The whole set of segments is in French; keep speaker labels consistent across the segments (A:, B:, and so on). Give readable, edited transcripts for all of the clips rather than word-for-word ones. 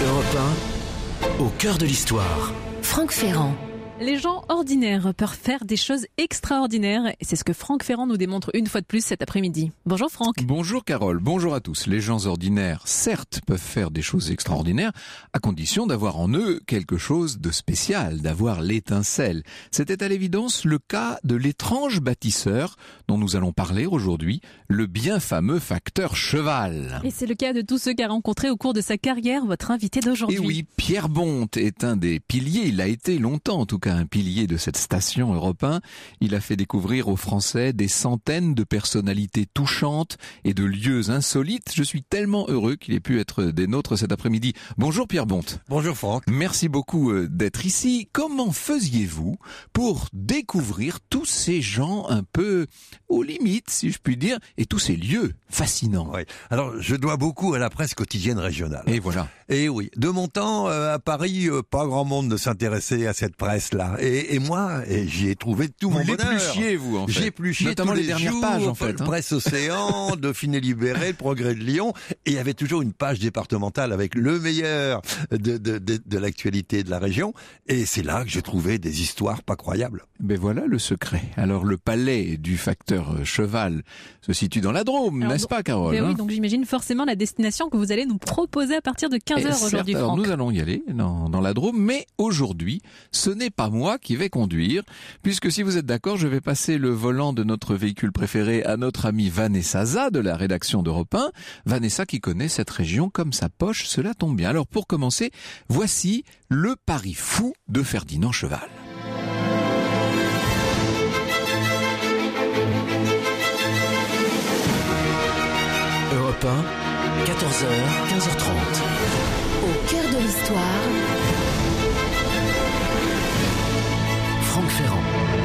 A: Europe 1, au cœur de l'histoire.
B: Franck Ferrand.
C: Les gens ordinaires peuvent faire des choses extraordinaires et c'est ce que Franck Ferrand nous démontre une fois de plus cet après-midi. Bonjour Franck.
D: Bonjour Carole, bonjour à tous. Les gens ordinaires, certes, peuvent faire des choses extraordinaires à condition d'avoir en eux quelque chose de spécial, d'avoir l'étincelle. C'était à l'évidence le cas de l'étrange bâtisseur dont nous allons parler aujourd'hui, le bien fameux facteur cheval.
C: Et c'est le cas de tous ceux qu'a rencontré au cours de sa carrière votre invité d'aujourd'hui.
D: Et oui, Pierre Bonte est un des piliers, il a été longtemps en tout cas un pilier de cette station Europe 1. Il a fait découvrir aux Français des centaines de personnalités touchantes et de lieux insolites. Je suis tellement heureux qu'il ait pu être des nôtres cet après-midi. Bonjour Pierre Bonte.
E: Bonjour Franck.
D: Merci beaucoup d'être ici. Comment faisiez-vous pour découvrir tous ces gens un peu aux limites, si je puis dire, et tous ces lieux fascinants?
E: Oui. Alors, je dois beaucoup à la presse quotidienne régionale.
D: Et voilà.
E: Et oui, de mon temps, à Paris, pas grand monde ne s'intéressait à cette presse-là. Et moi, j'y ai trouvé tout mon bonheur.
D: Vous l'épluchiez, vous, en fait.
E: J'ai épluché
D: notamment
E: tous
D: les dernières
E: jours,
D: pages, en fait.
E: Presse Océan, Dauphiné Libéré, Le Progrès de Lyon. Et il y avait toujours une page départementale avec le meilleur de l'actualité de la région. Et c'est là que j'ai trouvé des histoires pas croyables.
D: Ben voilà le secret. Alors, le palais du facteur cheval se situe dans la Drôme, n'est-ce pas, Carole?
C: Oui, donc j'imagine forcément la destination que vous allez nous proposer à partir de 15h aujourd'hui,
D: alors,
C: Franck.
D: nous allons y aller dans la Drôme, mais aujourd'hui, ce n'est pas moi qui vais conduire, puisque si vous êtes d'accord, je vais passer le volant de notre véhicule préféré à notre amie Vanessa Za de la rédaction d'Europe 1. Vanessa qui connaît cette région comme sa poche, cela tombe bien. Alors pour commencer, voici le pari fou de Ferdinand Cheval.
A: Europe 1, 14h, 15h30.
B: Au cœur de l'histoire.
A: Franck Ferrand.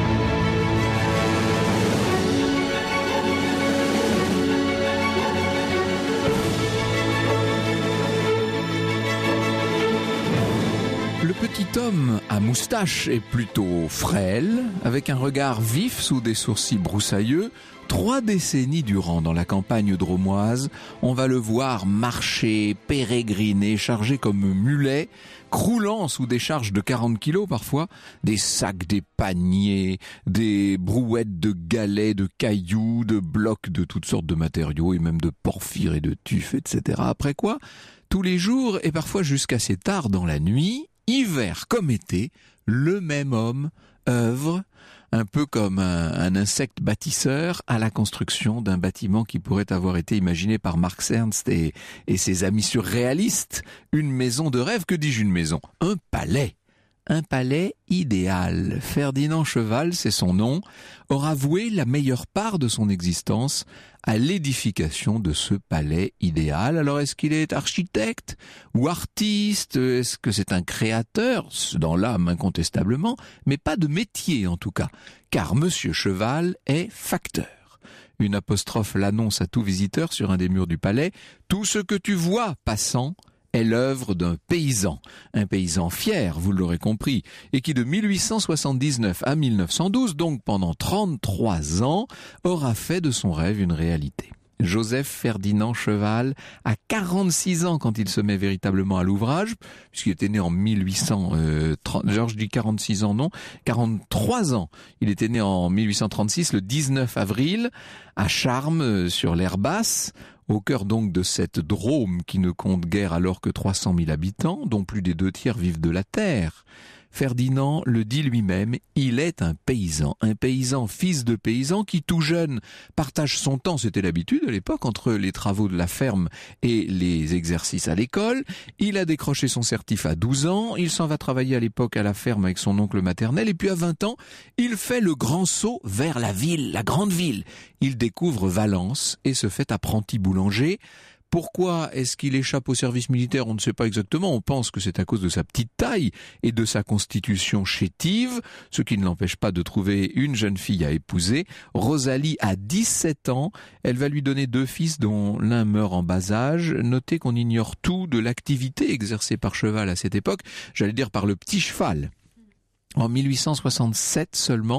D: Le petit homme à moustache est plutôt frêle, avec un regard vif sous des sourcils broussailleux. 3 décennies durant dans la campagne drômoise, on va le voir marcher, pérégriner, chargé comme mulet, croulant sous des charges de 40 kilos parfois, des sacs, des paniers, des brouettes de galets, de cailloux, de blocs de toutes sortes de matériaux et même de porphyre et de tuf, etc. Après quoi, tous les jours et parfois jusqu'assez tard dans la nuit, hiver comme été, le même homme œuvre un peu comme un insecte bâtisseur à la construction d'un bâtiment qui pourrait avoir été imaginé par Marx Ernst et ses amis surréalistes. Une maison de rêve, que dis-je une maison? Un palais. Un palais idéal. Ferdinand Cheval, c'est son nom, aura voué la meilleure part de son existence à l'édification de ce palais idéal. Alors est-ce qu'il est architecte ou artiste? Est-ce que c'est un créateur? Dans l'âme incontestablement, mais pas de métier en tout cas, car Monsieur Cheval est facteur. Une apostrophe l'annonce à tout visiteur sur un des murs du palais. Tout ce que tu vois, passant, est l'œuvre d'un paysan. Un paysan fier, vous l'aurez compris, et qui de 1879 à 1912, donc pendant 33 ans, aura fait de son rêve une réalité. Joseph Ferdinand Cheval a 46 ans quand il se met véritablement à l'ouvrage, puisqu'il était né en 1830, genre je dis 46 ans non, 43 ans. Il était né en 1836, le 19 avril, à Charmes, sur l'Aire Basse, au cœur donc de cette Drôme qui ne compte guère alors que 300 000 habitants, dont plus des 2/3 vivent de la terre. Ferdinand le dit lui-même, il est un paysan fils de paysan qui tout jeune partage son temps, c'était l'habitude à l'époque, entre les travaux de la ferme et les exercices à l'école. Il a décroché son certif à 12 ans, il s'en va travailler à l'époque à la ferme avec son oncle maternel, et puis à 20 ans, il fait le grand saut vers la ville, la grande ville. Il découvre Valence et se fait apprenti boulanger. Pourquoi est-ce qu'il échappe au service militaire? On ne sait pas exactement. On pense que c'est à cause de sa petite taille et de sa constitution chétive, ce qui ne l'empêche pas de trouver une jeune fille à épouser. Rosalie a 17 ans. Elle va lui donner 2 fils dont l'un meurt en bas âge. Notez qu'on ignore tout de l'activité exercée par Cheval à cette époque. J'allais dire par le petit cheval. En 1867 seulement,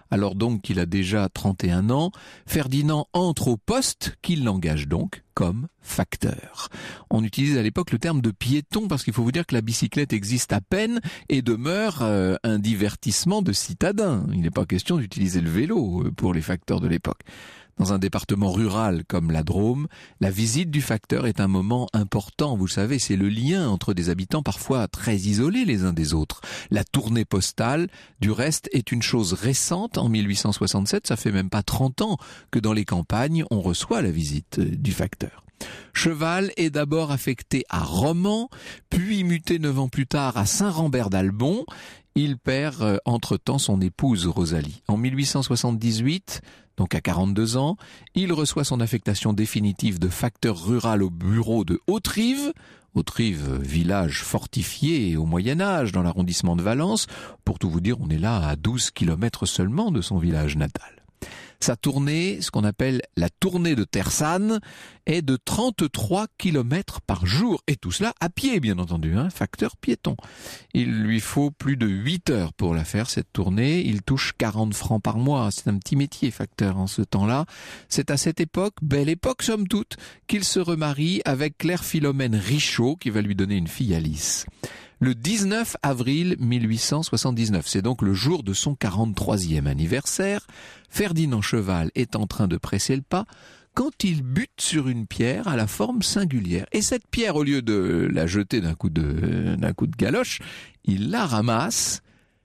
D: Alors donc qu'il a déjà 31 ans, Ferdinand entre au poste qu'il l'engage donc comme facteur. On utilise à l'époque le terme de piéton parce qu'il faut vous dire que la bicyclette existe à peine et demeure un divertissement de citadin. Il n'est pas question d'utiliser le vélo pour les facteurs de l'époque. Dans un département rural comme la Drôme, la visite du facteur est un moment important. Vous le savez, c'est le lien entre des habitants parfois très isolés les uns des autres. La tournée postale, du reste, est une chose récente. En 1867, ça fait même pas 30 ans que dans les campagnes, on reçoit la visite du facteur. Cheval est d'abord affecté à Romans, puis muté 9 ans plus tard à Saint-Rambert d'Albon. Il perd entre-temps son épouse Rosalie. En 1878, donc à 42 ans, il reçoit son affectation définitive de facteur rural au bureau de Hauterive. Hauterive, village fortifié au Moyen-Âge dans l'arrondissement de Valence. Pour tout vous dire, on est là à 12 kilomètres seulement de son village natal. Sa tournée, ce qu'on appelle la tournée de Tersanne, est de 33 km par jour. Et tout cela à pied, bien entendu, facteur piéton. Il lui faut plus de 8 heures pour la faire, cette tournée. Il touche 40 francs par mois. C'est un petit métier, facteur, en ce temps-là. C'est à cette époque, belle époque somme toute, qu'il se remarie avec Claire Philomène Richaud, qui va lui donner une fille Alice. Le 19 avril 1879, c'est donc le jour de son 43e anniversaire, Ferdinand Cheval est en train de presser le pas quand il bute sur une pierre à la forme singulière. Et cette pierre, au lieu de la jeter d'un coup de galoche, il la ramasse,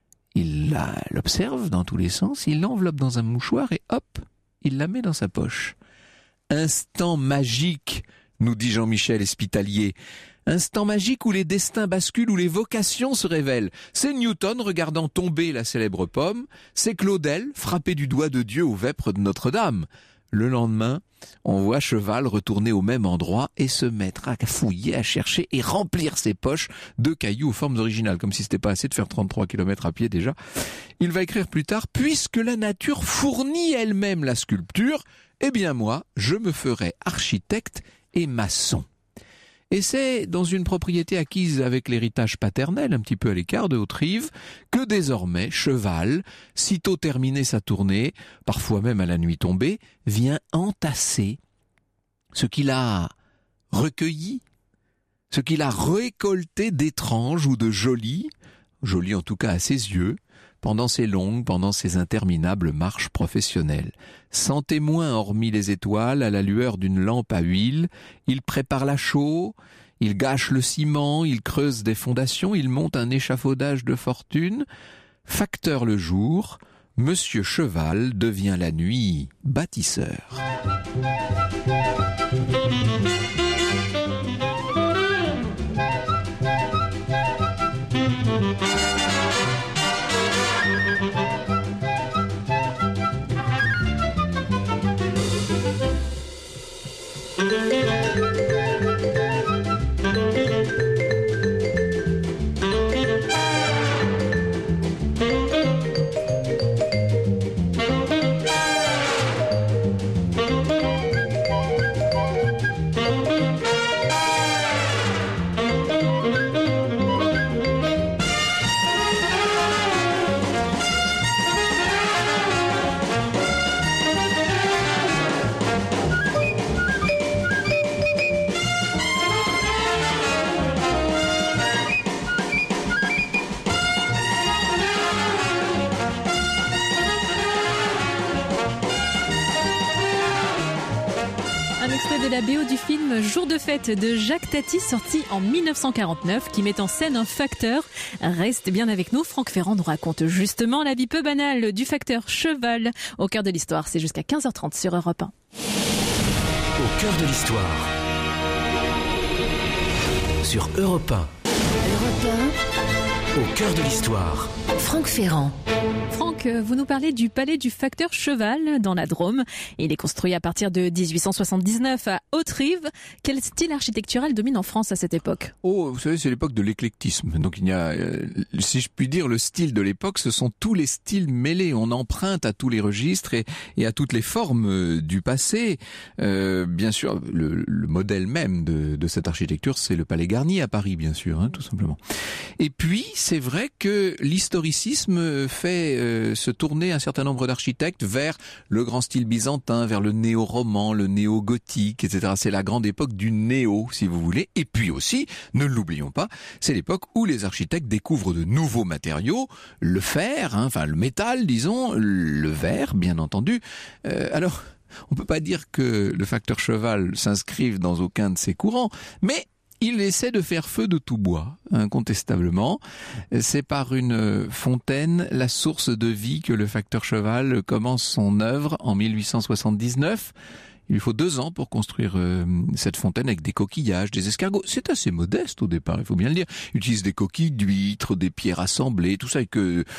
D: il l'observe dans tous les sens, il l'enveloppe dans un mouchoir et hop, il la met dans sa poche. Instant magique, nous dit Jean-Michel Espitalier. Instant magique où les destins basculent, où les vocations se révèlent. C'est Newton regardant tomber la célèbre pomme, c'est Claudel frappé du doigt de Dieu aux vêpres de Notre-Dame. Le lendemain, on voit Cheval retourner au même endroit et se mettre à fouiller, à chercher et remplir ses poches de cailloux aux formes originales, comme si c'était pas assez de faire 33 km à pied déjà. Il va écrire plus tard, puisque la nature fournit elle-même la sculpture, eh bien moi, je me ferai architecte et maçon. Et c'est dans une propriété acquise avec l'héritage paternel, un petit peu à l'écart de Hauterive, que désormais Cheval, sitôt terminé sa tournée, parfois même à la nuit tombée, vient entasser ce qu'il a recueilli, ce qu'il a récolté d'étrange ou de joli en tout cas à ses yeux, pendant ses interminables marches professionnelles. Sans témoin hormis les étoiles, à la lueur d'une lampe à huile, il prépare la chaux, il gâche le ciment, il creuse des fondations, il monte un échafaudage de fortune. Facteur le jour, Monsieur Cheval devient la nuit bâtisseur.
C: De la BO du film Jour de fête de Jacques Tati, sorti en 1949, qui met en scène un facteur. Reste bien avec nous, Franck Ferrand nous raconte justement la vie peu banale du facteur Cheval. Au cœur de l'histoire, c'est jusqu'à 15h30 sur Europe 1.
A: Au cœur de l'histoire, sur Europe 1.
B: Europe 1,
A: Au cœur de l'histoire,
B: Franck Ferrand.
C: Franck, vous nous parlez du palais du facteur Cheval dans la Drôme. Il est construit à partir de 1879 à Hauterive. Quel style architectural domine en France à cette époque ?
D: Oh, vous savez, c'est l'époque de l'éclectisme. Donc il y a, si je puis dire, le style de l'époque, ce sont tous les styles mêlés. On emprunte à tous les registres et à toutes les formes du passé. Bien sûr, le modèle même de cette architecture, c'est le Palais Garnier à Paris, bien sûr, tout simplement. Et puis, c'est vrai que l'historicisme fait se tourner un certain nombre d'architectes vers le grand style byzantin, vers le néo-roman, le néo-gothique, etc. C'est la grande époque du néo, si vous voulez. Et puis aussi, ne l'oublions pas, c'est l'époque où les architectes découvrent de nouveaux matériaux, le fer, enfin le métal, disons, le verre, bien entendu. Alors, on peut pas dire que le facteur cheval s'inscrive dans aucun de ces courants, mais il essaie de faire feu de tout bois, incontestablement. C'est par une fontaine, la source de vie, que le facteur cheval commence son œuvre en 1879. Il lui faut 2 ans pour construire cette fontaine avec des coquillages, des escargots. C'est assez modeste au départ, il faut bien le dire. Il utilise des coquilles d'huîtres, des pierres assemblées, tout ça avec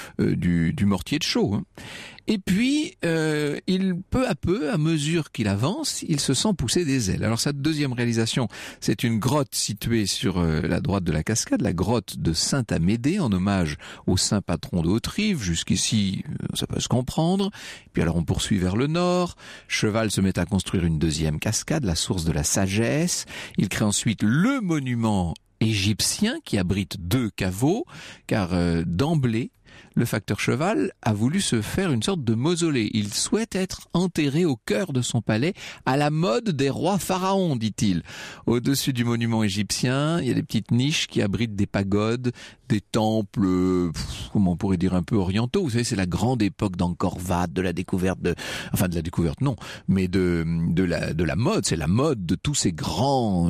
D: du mortier de chaux. Hein. Et puis, il peu à peu, à mesure qu'il avance, il se sent pousser des ailes. Alors sa deuxième réalisation, c'est une grotte située sur la droite de la cascade, la grotte de Saint-Amédée, en hommage au saint patron de Haute-Rive. Jusqu'ici, ça peut se comprendre. Puis alors on poursuit vers le nord. Cheval se met à construire une deuxième cascade, la source de la sagesse. Il crée ensuite le monument égyptien qui abrite 2 caveaux, car d'emblée, le facteur cheval a voulu se faire une sorte de mausolée. Il souhaite être enterré au cœur de son palais, à la mode des rois pharaons, dit-il. Au-dessus du monument égyptien, il y a des petites niches qui abritent des pagodes, des temples, comment on pourrait dire, un peu orientaux. Vous savez, c'est la grande époque d'Angkor Wat, de la découverte non, mais de la mode. C'est la mode de tous ces grands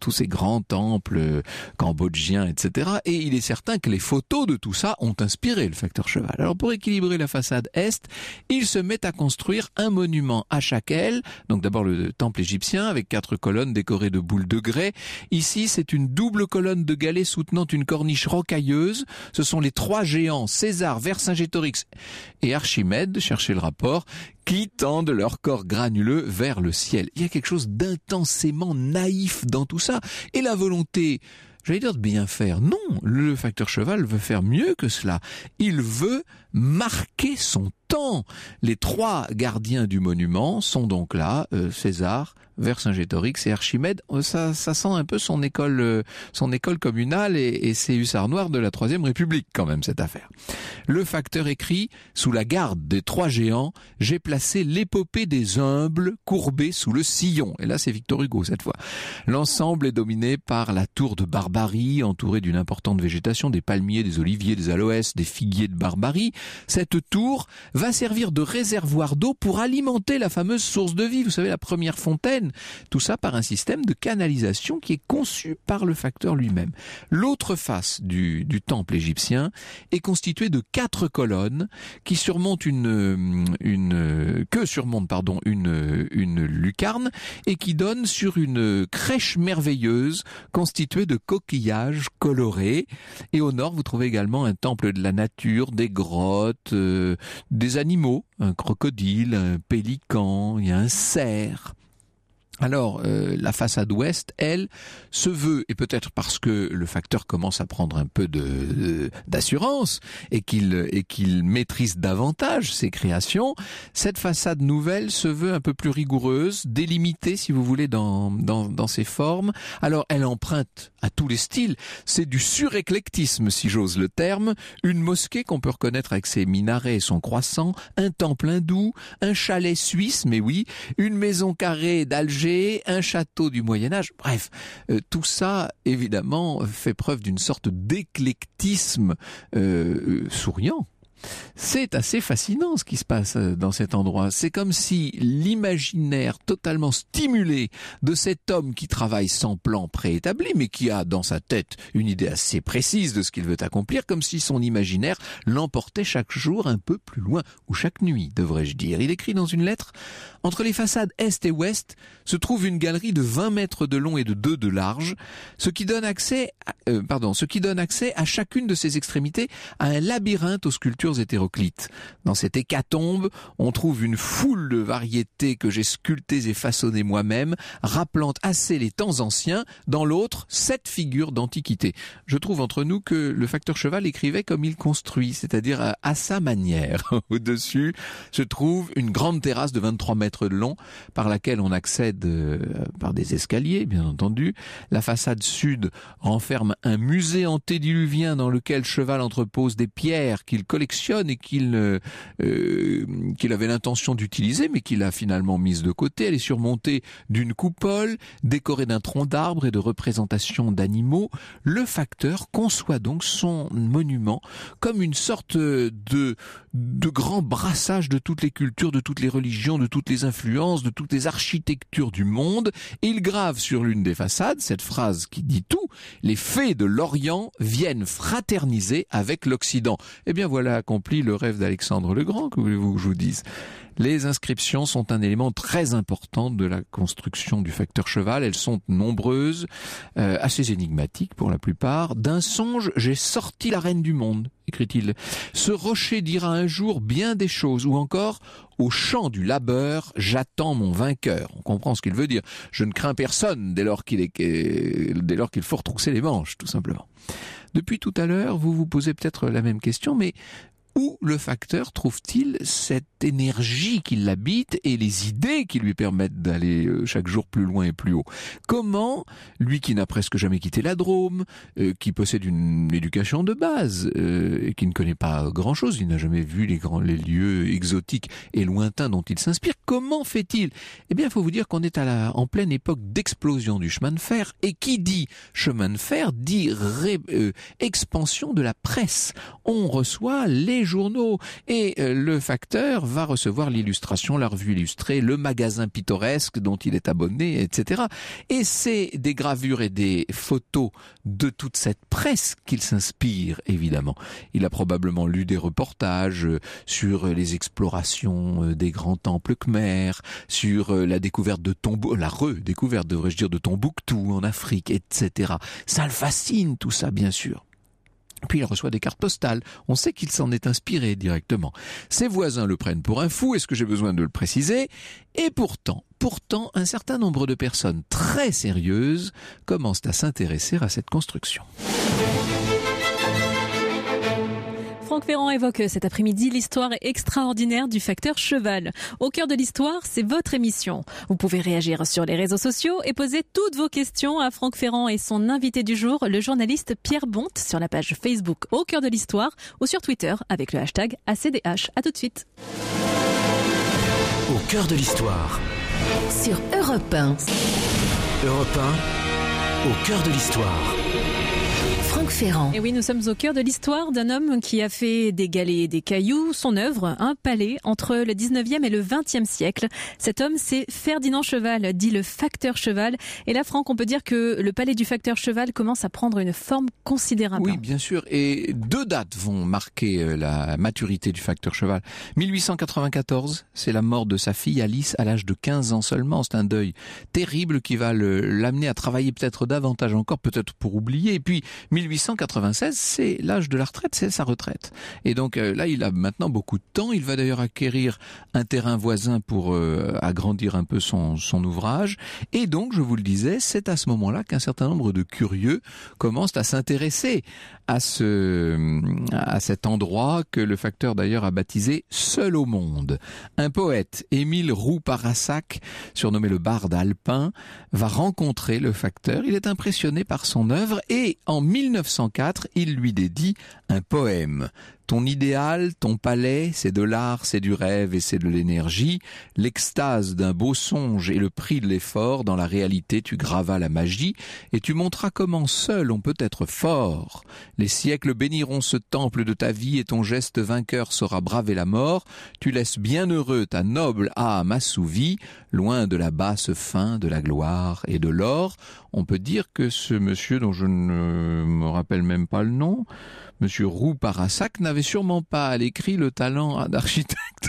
D: temples cambodgiens, etc. Et il est certain que les photos de tout ça ont inspiré le facteur cheval. Alors pour équilibrer la façade est, il se met à construire un monument à chaque aile. Donc d'abord le temple égyptien avec 4 colonnes décorées de boules de grès. Ici, c'est une double colonne de galets soutenant une corniche rocailleuse. Ce sont les 3 géants, César, Vercingétorix et Archimède, cherchez le rapport, qui tendent leur corps granuleux vers le ciel. Il y a quelque chose d'intensément naïf dans tout ça. Et la volonté, j'allais dire de bien faire. Non, le facteur cheval veut faire mieux que cela. Il veut marquer son temps. Les 3 gardiens du monument sont donc là, César, Vercingétorix et Archimède. Ça sent un peu son école communale et ses hussards noirs de la Troisième République quand même, cette affaire. Le facteur écrit, sous la garde des 3 géants, j'ai placé l'épopée des humbles courbés sous le sillon. Et là, c'est Victor Hugo cette fois. L'ensemble est dominé par la tour de Barbarie, entourée d'une importante végétation, des palmiers, des oliviers, des aloès, des figuiers de Barbarie. Cette tour va servir de réservoir d'eau pour alimenter la fameuse source de vie. Vous savez, la première fontaine. Tout ça par un système de canalisation qui est conçu par le facteur lui-même. L'autre face du temple égyptien est constituée de 4 colonnes qui surmontent une lucarne et qui donne sur une crèche merveilleuse constituée de coquillages colorés. Et au nord, vous trouvez également un temple de la nature, des grottes, des animaux, un crocodile, un pélican, il y a un cerf. Alors, la façade ouest, elle, se veut, et peut-être parce que le facteur commence à prendre un peu d'assurance et qu'il maîtrise davantage ses créations, cette façade nouvelle se veut un peu plus rigoureuse, délimitée, si vous voulez, dans ses formes. Alors, elle emprunte à tous les styles. C'est du suréclectisme, si j'ose le terme. Une mosquée qu'on peut reconnaître avec ses minarets et son croissant, un temple hindou, un chalet suisse, mais oui, une maison carrée d'Alger, un château du Moyen-Âge, bref, tout ça, évidemment, fait preuve d'une sorte d'éclectisme souriant. C'est assez fascinant ce qui se passe dans cet endroit. C'est comme si l'imaginaire totalement stimulé de cet homme qui travaille sans plan préétabli, mais qui a dans sa tête une idée assez précise de ce qu'il veut accomplir, comme si son imaginaire l'emportait chaque jour un peu plus loin, ou chaque nuit, devrais-je dire. Il écrit dans une lettre: entre les façades est et ouest se trouve une galerie de 20 mètres de long et de 2 de large, ce qui donne accès à chacune de ses extrémités à un labyrinthe aux sculptures hétéroclites. Dans cette hécatombe, on trouve une foule de variétés que j'ai sculptées et façonnées moi-même, rappelant assez les temps anciens. Dans l'autre, 7 figures d'antiquité. Je trouve entre nous que le facteur cheval écrivait comme il construit, c'est-à-dire à sa manière. Au-dessus se trouve une grande terrasse de 23 mètres de long, par laquelle on accède par des escaliers, bien entendu. La façade sud renferme un musée antédiluvien dans lequel Cheval entrepose des pierres qu'il collectionne l'impressionne et qu'il avait l'intention d'utiliser, mais qu'il a finalement mise de côté. Elle est surmontée d'une coupole, décorée d'un tronc d'arbre et de représentations d'animaux. Le facteur conçoit donc son monument comme une sorte de grand brassage de toutes les cultures, de toutes les religions, de toutes les influences, de toutes les architectures du monde. Et il grave sur l'une des façades cette phrase qui dit tout: les fées de l'Orient viennent fraterniser avec l'Occident. Eh bien voilà accompli le rêve d'Alexandre le Grand, que voulez-vous que je vous dise. Les inscriptions sont un élément très important de la construction du facteur cheval. Elles sont nombreuses, assez énigmatiques pour la plupart. D'un songe, j'ai sorti la reine du monde, écrit-il. Ce rocher dira un jour bien des choses. Ou encore, au champ du labeur, j'attends mon vainqueur. On comprend ce qu'il veut dire. Je ne crains personne dès lors qu'il faut retrousser les manches, tout simplement. Depuis tout à l'heure, vous vous posez peut-être la même question, mais où le facteur trouve-t-il cette énergie qui l'habite et les idées qui lui permettent d'aller chaque jour plus loin et plus haut? Comment, lui qui n'a presque jamais quitté la Drôme, qui possède une éducation de base, et qui ne connaît pas grand-chose, il n'a jamais vu les lieux exotiques et lointains dont il s'inspire, comment fait-il? Eh bien, il faut vous dire qu'on est en pleine époque d'explosion du chemin de fer, et qui dit chemin de fer dit expansion de la presse. On reçoit les journaux et le facteur va recevoir l'illustration, la revue illustrée, le magazin pittoresque dont il est abonné, etc. Et c'est des gravures et des photos de toute cette presse qu'il s'inspire, évidemment. Il a probablement lu des reportages sur les explorations des grands temples khmers, sur la découverte de la redécouverte, devrais-je dire, de Tombouctou en Afrique, etc. Ça le fascine, tout ça, bien sûr. Puis il reçoit des cartes postales. On sait qu'il s'en est inspiré directement. Ses voisins le prennent pour un fou. Est-ce que j'ai besoin de le préciser? Et pourtant, un certain nombre de personnes très sérieuses commencent à s'intéresser à cette construction.
C: Franck Ferrand évoque cet après-midi l'histoire extraordinaire du facteur cheval. Au cœur de l'histoire, c'est votre émission. Vous pouvez réagir sur les réseaux sociaux et poser toutes vos questions à Franck Ferrand et son invité du jour, le journaliste Pierre Bonte, sur la page Facebook Au cœur de l'histoire ou sur Twitter avec le hashtag ACDH. À tout de suite.
A: Au cœur de l'histoire.
B: Sur Europe 1.
A: Europe 1, au cœur de l'histoire.
B: Franck Ferrand.
C: Et oui, nous sommes au cœur de l'histoire d'un homme qui a fait des galets et des cailloux son œuvre, un palais entre le 19e et le 20e siècle. Cet homme, c'est Ferdinand Cheval, dit le facteur cheval. Et là, Franck, on peut dire que le palais du facteur cheval commence à prendre une forme considérable.
D: Oui, bien sûr. Et deux dates vont marquer la maturité du facteur cheval. 1894, c'est la mort de sa fille Alice à l'âge de 15 ans seulement. C'est un deuil terrible qui va l'amener à travailler peut-être davantage encore, peut-être pour oublier. Et puis, 1896, c'est l'âge de la retraite, c'est sa retraite. Et donc là, il a maintenant beaucoup de temps. Il va d'ailleurs acquérir un terrain voisin pour agrandir un peu son ouvrage. Et donc, je vous le disais, c'est à ce moment-là qu'un certain nombre de curieux commencent à s'intéresser à cet endroit que le facteur d'ailleurs a baptisé Seul au monde. Un poète, Émile Roux-Parassac, surnommé le barde alpin, va rencontrer le facteur. Il est impressionné par son œuvre et en 1904, il lui dédie un poème. Ton idéal, ton palais, c'est de l'art, c'est du rêve et c'est de l'énergie. L'extase d'un beau songe et le prix de l'effort, dans la réalité tu gravas la magie et tu montras comment seul on peut être fort. Les siècles béniront ce temple de ta vie et ton geste vainqueur saura braver la mort. Tu laisses bien heureux ta noble âme assouvie, loin de la basse fin de la gloire et de l'or. On peut dire que ce monsieur dont je ne me rappelle même pas le nom, Monsieur Roux-Parassac, n'avait sûrement pas à l'écrit le talent d'architecte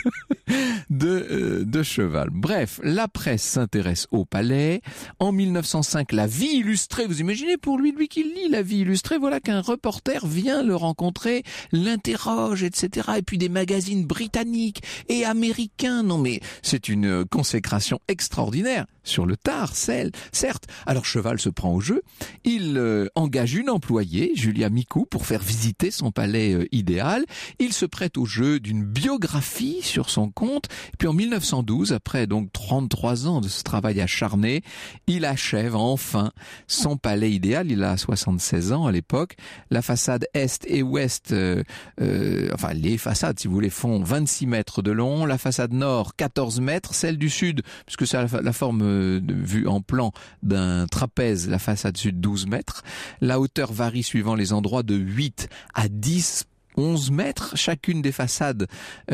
D: de Cheval. Bref, la presse s'intéresse au palais. En 1905, la vie illustrée, vous imaginez pour lui qui lit la vie illustrée, voilà qu'un reporter vient le rencontrer, l'interroge, etc. Et puis des magazines britanniques et américains. Non mais c'est une consécration extraordinaire. sur le tard, certes. Alors Cheval se prend au jeu, il engage une employée, Julia Micou, pour faire visiter son palais idéal. Il se prête au jeu d'une biographie sur son compte. Et puis en 1912, après donc 33 ans de ce travail acharné, il achève enfin son palais idéal. Il a 76 ans à l'époque. La façade est et ouest, enfin les façades si vous voulez, font 26 mètres de long. La façade nord 14 mètres. Celle du sud, puisque ça a la forme vue en plan d'un trapèze, la façade sud 12 mètres. La hauteur varie suivant les endroits de 8 à 10 11 mètres. Chacune des façades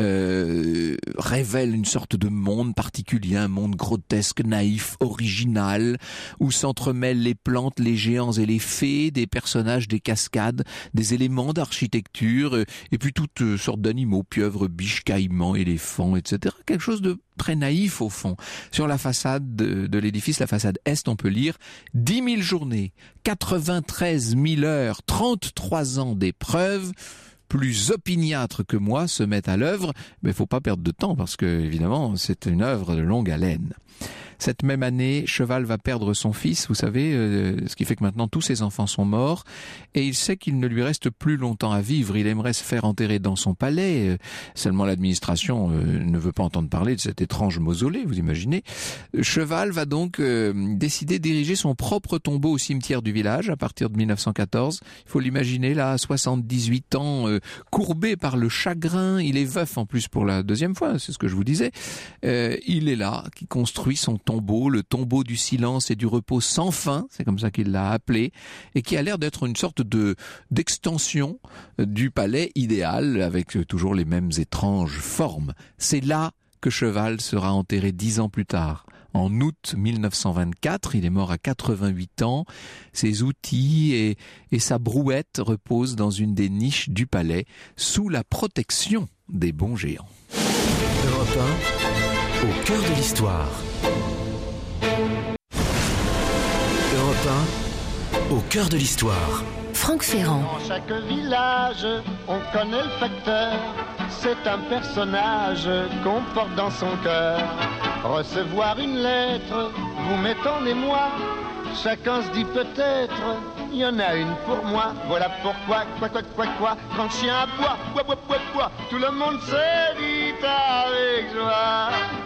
D: révèle une sorte de monde particulier, un monde grotesque, naïf, original, où s'entremêlent les plantes, les géants et les fées, des personnages, des cascades, des éléments d'architecture, et puis toutes sortes d'animaux, pieuvres, biches, caïmans, éléphants, etc. Quelque chose de très naïf au fond. Sur la façade de l'édifice, la façade est, on peut lire 10 000 journées, 93 000 heures, 33 ans d'épreuves. Plus opiniâtres que moi se mettent à l'œuvre, mais il faut pas perdre de temps parce que, évidemment, c'est une œuvre de longue haleine. Cette même année, Cheval va perdre son fils, vous savez, ce qui fait que maintenant tous ses enfants sont morts, et il sait qu'il ne lui reste plus longtemps à vivre. Il aimerait se faire enterrer dans son palais, seulement l'administration ne veut pas entendre parler de cet étrange mausolée, vous imaginez. Cheval va donc décider d'ériger son propre tombeau au cimetière du village à partir de 1914. Il faut l'imaginer là, à 78 ans, courbé par le chagrin. Il est veuf en plus pour la deuxième fois, c'est ce que je vous disais. Il est là, qui construit son tombeau, le tombeau du silence et du repos sans fin, c'est comme ça qu'il l'a appelé, et qui a l'air d'être une sorte d'extension du palais idéal, avec toujours les mêmes étranges formes. C'est là que Cheval sera enterré 10 ans plus tard. En août 1924, il est mort à 88 ans. Ses outils et sa brouette reposent dans une des niches du palais, sous la protection des bons géants.
A: Europe 1, au cœur de l'histoire. Europe 1, au cœur de l'histoire.
B: Franck Ferrand.
F: Dans chaque village, on connaît le facteur. C'est un personnage qu'on porte dans son cœur. Recevoir une lettre, vous mettez en émoi. Chacun se dit peut-être, il y en a une pour moi. Voilà pourquoi, quoi, quand le chien aboie, bois, tout le monde se dit avec joie.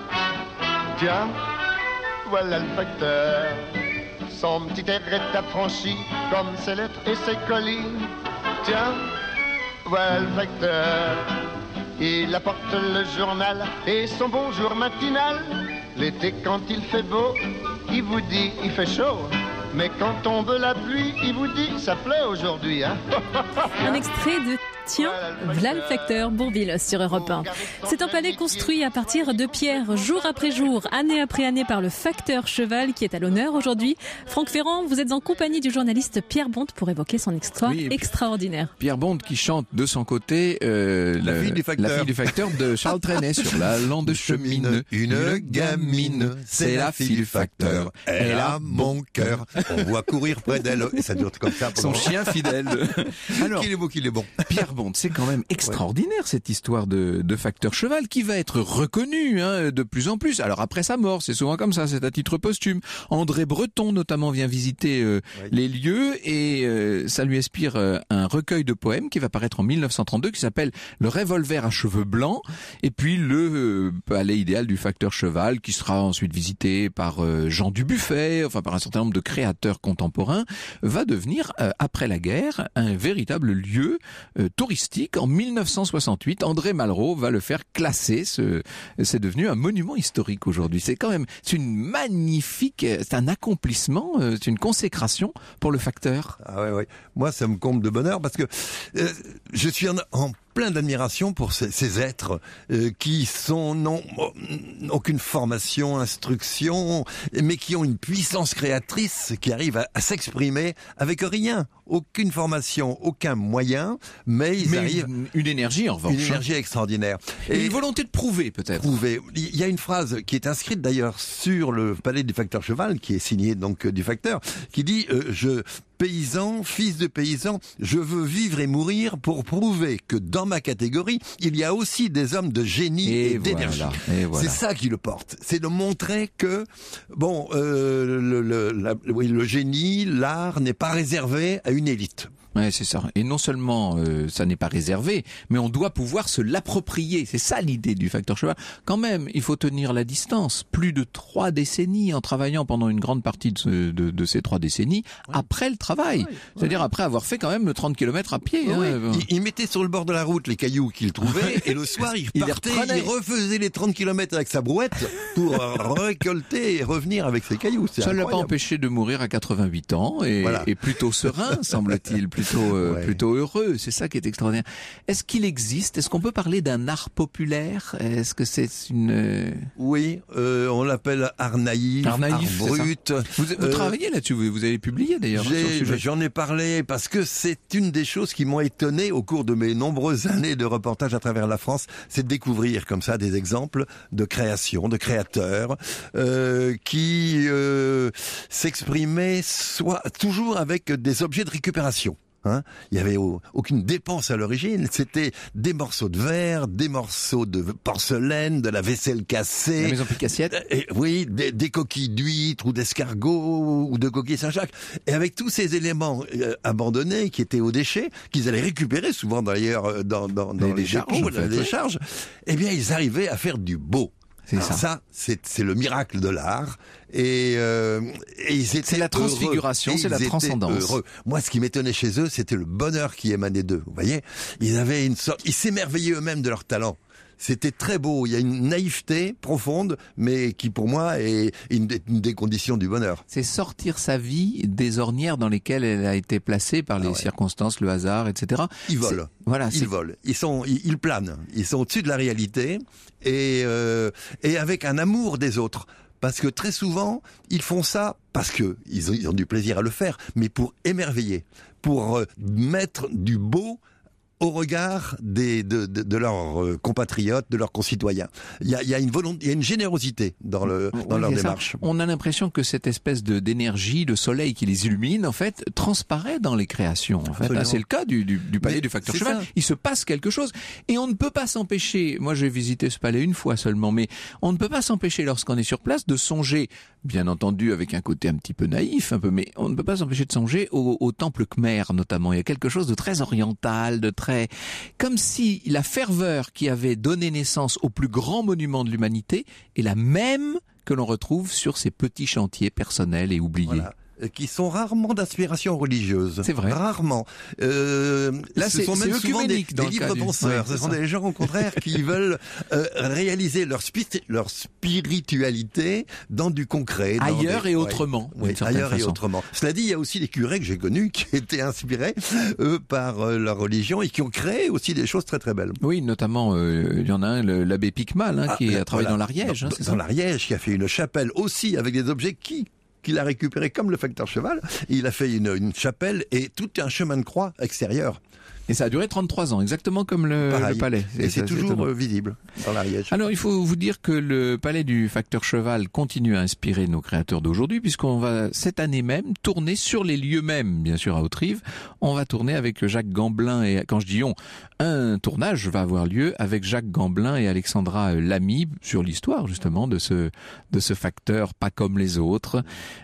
F: Tiens, voilà le facteur. Son petit air est affranchi, comme ses lettres et ses colis. Tiens, voilà le facteur. Il apporte le journal et son bonjour matinal. L'été, quand il fait beau, il vous dit il fait chaud. Mais quand tombe la pluie, il vous dit ça pleut aujourd'hui. Hein.
C: Un extrait de Tiens, v'là le facteur, Bourvil sur Europe 1. C'est un palais construit à partir de pierre, jour après jour, année après année par le facteur Cheval qui est à l'honneur aujourd'hui. Franck Ferrand, vous êtes en compagnie du journaliste Pierre Bonte pour évoquer son histoire extraordinaire.
D: Pierre Bonte qui chante de son côté la fille du facteur de Charles Trenet sur la lande chemine.
E: Une gamine, c'est la fille du facteur. Elle a mon cœur. On voit courir près d'elle. Et ça dure comme ça.
D: Son chien fidèle.
E: Alors, qu'il est bon.
D: Pierre Bonte, c'est quand même extraordinaire cette histoire de facteur Cheval qui va être reconnu de plus en plus. Alors après sa mort, c'est souvent comme ça, c'est à titre posthume. André Breton notamment vient visiter les lieux et ça lui inspire un recueil de poèmes qui va paraître en 1932 qui s'appelle Le revolver à cheveux blancs et puis le palais idéal du facteur Cheval qui sera ensuite visité par Jean Dubuffet, enfin par un certain nombre de créateurs contemporains, va devenir après la guerre un véritable lieu touristique. En 1968, André Malraux va le faire classer. C'est devenu un monument historique aujourd'hui. C'est une magnifique, c'est un accomplissement, c'est une consécration pour le facteur.
E: Ah ouais. Moi, ça me comble de bonheur parce que je suis en plein d'admiration pour ces êtres qui n'ont aucune formation, instruction, mais qui ont une puissance créatrice qui arrive à s'exprimer avec rien, aucune formation, aucun moyen, mais ils arrivent...
D: Une énergie en revanche.
E: Une énergie extraordinaire.
D: Et une volonté de prouver peut-être.
E: Il y a une phrase qui est inscrite d'ailleurs sur le palais du facteur Cheval, qui est signé donc du facteur, qui dit paysan, fils de paysan, je veux vivre et mourir pour prouver que dans ma catégorie, il y a aussi des hommes de génie et d'énergie.
D: Voilà.
E: C'est ça qui le porte. C'est de montrer que, bon, le génie, l'art n'est pas réservé à une élite.
D: Ouais, c'est ça. Et non seulement ça n'est pas réservé, mais on doit pouvoir se l'approprier. C'est ça l'idée du facteur cheval. Quand même, il faut tenir la distance. Plus de 3 décennies en travaillant pendant une grande partie de ces 3 décennies après le travail. C'est-à-dire après avoir fait quand même 30 km à pied.
E: Il mettait sur le bord de la route les cailloux qu'il trouvait et le soir il partait, il refaisait les 30 km avec sa brouette pour récolter et revenir avec ses cailloux.
D: Ça ne l'a pas empêché de mourir à 88 ans et plutôt serein, semble-t-il. Plutôt heureux, c'est ça qui est extraordinaire. Est-ce qu'il existe, est-ce qu'on peut parler d'un art populaire? Est-ce que c'est une...
E: Oui, on l'appelle art naïf, art brut.
D: Vous travaillez là-dessus, vous avez publié d'ailleurs.
E: J'en ai parlé parce que c'est une des choses qui m'ont étonné au cours de mes nombreuses années de reportage à travers la France, c'est de découvrir comme ça des exemples de création, de créateurs qui s'exprimaient toujours avec des objets de récupération. Il n'y avait aucune dépense à l'origine, c'était des morceaux de verre, des morceaux de porcelaine, de la vaisselle cassée.
D: La maison Picassiette.
E: Oui, des coquilles d'huîtres ou d'escargots ou de coquilles Saint-Jacques. Et avec tous ces éléments abandonnés qui étaient aux déchets, qu'ils allaient récupérer souvent d'ailleurs dans les décharges, eh bien ils arrivaient à faire du beau. C'est le miracle de l'art. Et ils étaient
D: c'est la transfiguration, c'est la transcendance.
E: Heureux. Moi, ce qui m'étonnait chez eux, c'était le bonheur qui émanait d'eux. Vous voyez, ils s'émerveillaient eux-mêmes de leur talent. C'était très beau. Il y a une naïveté profonde, mais qui pour moi est une des conditions du bonheur.
D: C'est sortir sa vie des ornières dans lesquelles elle a été placée par les circonstances, le hasard, etc.
E: Ils volent. Ils volent. Ils planent. Ils sont au-dessus de la réalité et avec un amour des autres. Parce que très souvent, ils font ça parce que ils ont du plaisir à le faire, mais pour émerveiller, pour mettre du beau au regard de leurs compatriotes, de leurs concitoyens. Il y a une générosité dans leur démarche.
D: On a l'impression que cette espèce d'énergie, de soleil qui les illumine, en fait, transparaît dans les créations. En fait, c'est le cas du palais du facteur cheval. Il se passe quelque chose et on ne peut pas s'empêcher. Moi, j'ai visité ce palais une fois seulement, mais on ne peut pas s'empêcher lorsqu'on est sur place de songer, bien entendu, avec un côté un petit peu naïf, mais on ne peut pas s'empêcher de songer au temple khmer, notamment. Il y a quelque chose de très oriental, comme si la ferveur qui avait donné naissance au plus grand monument de l'humanité est la même que l'on retrouve sur ces petits chantiers personnels et oubliés.
E: Voilà. Qui sont rarement d'inspiration religieuse.
D: C'est vrai.
E: Rarement.
D: Là,
E: ce sont même souvent des livres penseurs. Ce sont des gens, au contraire, qui veulent réaliser leur spiritualité dans du concret.
D: Ailleurs et autrement.
E: Ailleurs et autrement. Cela dit, il y a aussi des curés que j'ai connus qui étaient inspirés par leur religion et qui ont créé aussi des choses très très belles.
D: Oui, notamment, il y en a un, l'abbé Picmal, qui a travaillé dans l'Ariège.
E: Dans l'Ariège, qui a fait une chapelle aussi avec des objets qu'il a récupéré comme le facteur cheval. Il a fait une chapelle et tout un chemin de croix extérieur.
D: Et ça a duré 33 ans, exactement comme le palais.
E: Et c'est toujours visible dans l'Ariège.
D: Alors, il faut vous dire que le palais du facteur cheval continue à inspirer nos créateurs d'aujourd'hui, puisqu'on va, cette année même, tourner sur les lieux mêmes, bien sûr, à Haute-Rive. On va tourner avec Jacques Gamblin et, quand je dis on, un tournage va avoir lieu avec Jacques Gamblin et Alexandra Lamy sur l'histoire, justement, de ce facteur pas comme les autres.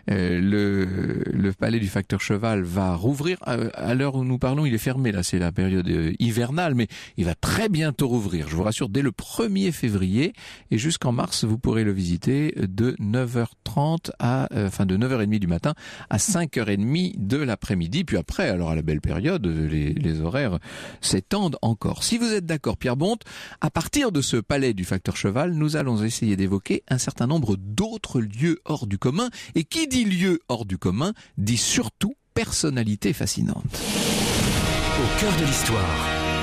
D: Le palais du facteur cheval va rouvrir. À l'heure où nous parlons, il est fermé, là, c'est la période hivernale, mais il va très bientôt rouvrir, je vous rassure, dès le 1er février, et jusqu'en mars, vous pourrez le visiter de 9h30 de 9h30 du matin à 5h30 de l'après-midi, puis après, alors à la belle période, les horaires s'étendent encore. Si vous êtes d'accord, Pierre Bonte, à partir de ce palais du facteur cheval, nous allons essayer d'évoquer un certain nombre d'autres lieux hors du commun, et qui dit lieu hors du commun, dit surtout personnalité fascinante.
A: Au cœur de l'histoire.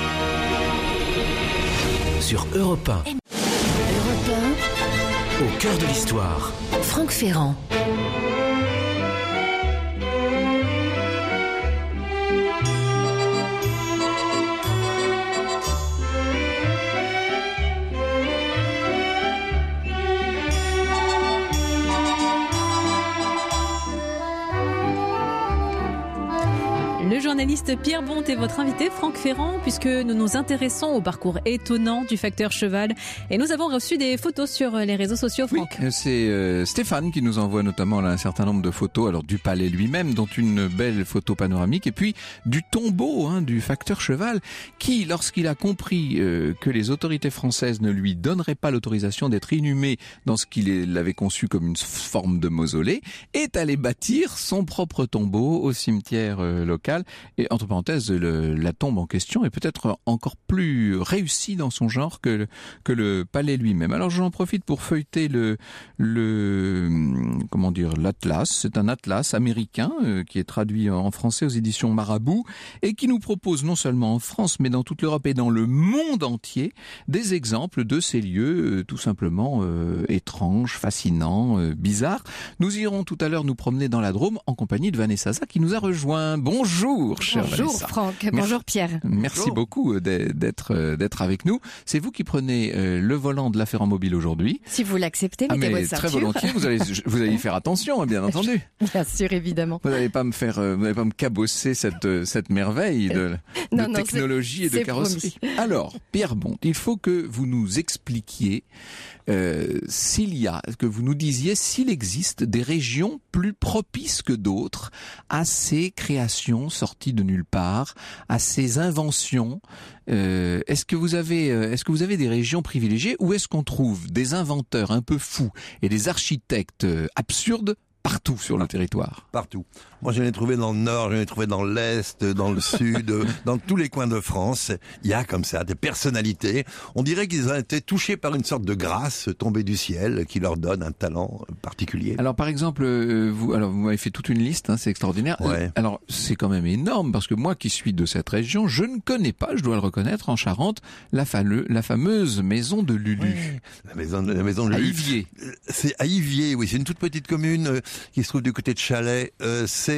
A: Sur Europe 1.
B: Europe 1.
A: Au cœur de l'histoire.
B: Franck Ferrand.
C: journaliste Pierre Bonte est votre invité, Franck Ferrand, puisque nous nous intéressons au parcours étonnant du facteur cheval. Et nous avons reçu des photos sur les réseaux sociaux, Franck.
D: Oui, c'est Stéphane qui nous envoie notamment là, un certain nombre de photos, alors du palais lui-même, dont une belle photo panoramique, et puis du tombeau du facteur cheval, qui, lorsqu'il a compris que les autorités françaises ne lui donneraient pas l'autorisation d'être inhumé dans ce qu'il avait conçu comme une forme de mausolée, est allé bâtir son propre tombeau au cimetière local. Et entre parenthèses, la tombe en question est peut-être encore plus réussie dans son genre que le palais lui-même. Alors j'en profite pour feuilleter l'atlas. C'est un atlas américain qui est traduit en français aux éditions Marabout et qui nous propose non seulement en France mais dans toute l'Europe et dans le monde entier des exemples de ces lieux tout simplement étranges, fascinants, bizarres. Nous irons tout à l'heure nous promener dans la Drôme en compagnie de Vanessa Zah qui nous a rejoint. Bonjour, chère Vanessa.
B: Bonjour Franck, bonjour Pierre.
D: Merci beaucoup d'être avec nous. C'est vous qui prenez le volant de la Ferrand-Mobile aujourd'hui.
B: Si vous l'acceptez, mettez votre ceinture.
D: Très volontiers, vous allez y faire attention, bien entendu.
B: Bien sûr, évidemment.
D: Vous n'allez pas me cabosser cette merveille de technologie et de carrosserie.
B: Promis.
D: Alors, Pierre Bonte, il faut que vous nous expliquiez que vous nous disiez s'il existe des régions plus propices que d'autres à ces créations sorties de nulle part, à ces inventions. Est-ce que vous avez des régions privilégiées ou est-ce qu'on trouve des inventeurs un peu fous et des architectes absurdes partout sur le territoire?
E: Partout. Moi, je l'ai trouvé dans le nord, je l'ai trouvé dans l'est, dans le sud, dans tous les coins de France. Il y a comme ça des personnalités. On dirait qu'ils ont été touchés par une sorte de grâce tombée du ciel qui leur donne un talent particulier.
D: Alors, par exemple, vous m'avez fait toute une liste, c'est extraordinaire.
E: Ouais.
D: Alors, c'est quand même énorme parce que moi qui suis de cette région, je ne connais pas, je dois le reconnaître, en Charente, la fameuse maison de Lulu.
E: Ouais, la maison de Lulu.
D: À Ivier.
E: C'est à Ivier, oui. C'est une toute petite commune qui se trouve du côté de Chalais. C'est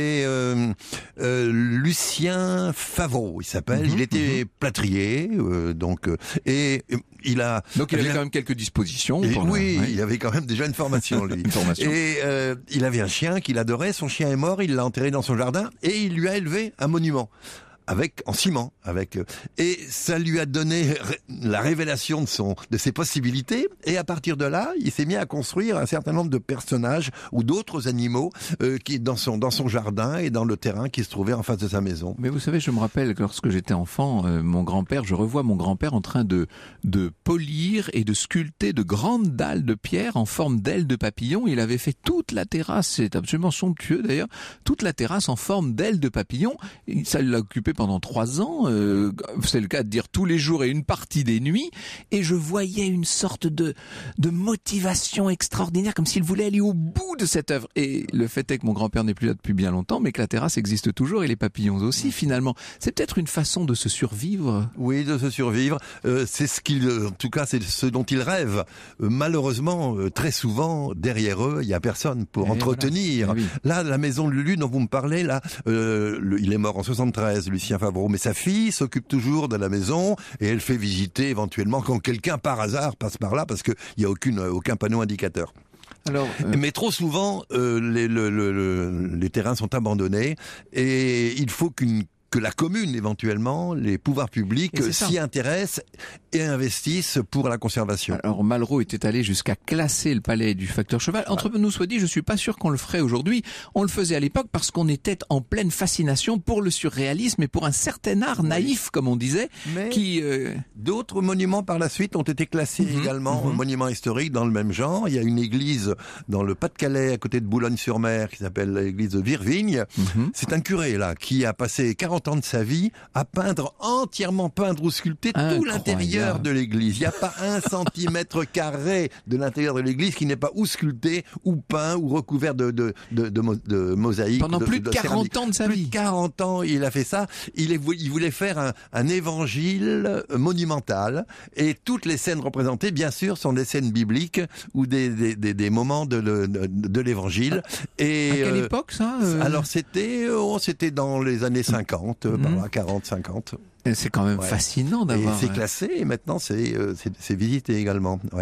E: Lucien Favreau, il s'appelle. Il était plâtrier, et il a...
D: Donc il avait quand même quelques dispositions.
E: Il avait quand même déjà une formation, lui. Et il avait un chien qu'il adorait. Son chien est mort, il l'a enterré dans son jardin et il lui a élevé un monument. En ciment, et ça lui a donné la révélation de ses possibilités, et à partir de là, il s'est mis à construire un certain nombre de personnages ou d'autres animaux qui dans son jardin et dans le terrain qui se trouvait en face de sa maison.
D: Mais vous savez, je me rappelle que lorsque j'étais enfant, je revois mon grand-père en train de polir et de sculpter de grandes dalles de pierre en forme d'ailes de papillon. Il avait fait toute la terrasse, c'est absolument somptueux d'ailleurs, toute la terrasse en forme d'ailes de papillon. Et ça l'a occupé pendant 3 ans, c'est le cas de dire tous les jours et une partie des nuits, et je voyais une sorte de motivation extraordinaire, comme s'il voulait aller au bout de cette œuvre. Et le fait est que mon grand-père n'est plus là depuis bien longtemps, mais que la terrasse existe toujours et les papillons aussi, finalement. C'est peut-être une façon de se survivre.
E: Oui, de se survivre. C'est en tout cas, c'est ce dont ils rêvent. Malheureusement, très souvent, derrière eux, il y a personne pour entretenir.
D: Voilà.
E: Là, la maison de Lulu dont vous me parlez, là, il est mort en 73, Lucien Favreau, mais sa fille s'occupe toujours de la maison et elle fait visiter éventuellement quand quelqu'un par hasard passe par là parce qu'il n'y a aucun panneau indicateur.
D: Alors,
E: mais trop souvent, les terrains sont abandonnés et il faut que la commune, éventuellement, les pouvoirs publics s'y intéressent et investissent pour la conservation.
D: Alors Malraux était allé jusqu'à classer le palais du facteur cheval. Entre nous soit dit, je suis pas sûr qu'on le ferait aujourd'hui. On le faisait à l'époque parce qu'on était en pleine fascination pour le surréalisme et pour un certain art naïf, comme on disait.
E: Mais d'autres monuments par la suite ont été classés également monuments historiques dans le même genre. Il y a une église dans le Pas-de-Calais, à côté de Boulogne-sur-Mer, qui s'appelle l'église de Virvigne. C'est un curé, là, qui a passé 40 ans de sa vie à entièrement peindre ou sculpter tout l'intérieur de l'église. Il n'y a pas 1 centimètre carré de l'intérieur de l'église qui n'est pas ou sculpté, ou peint, ou recouvert de mosaïques.
D: Pendant plus de 40 ans de sa vie.
E: Plus de 40 ans, il a fait ça. Il voulait faire un évangile monumental. Et toutes les scènes représentées, bien sûr, sont des scènes bibliques ou des moments de l'évangile. Et
D: à quelle époque, ça
E: Alors, c'était dans les années 50. 40, 50.
D: C'est quand même fascinant d'avoir...
E: Et c'est classé et maintenant c'est visité également. Ouais.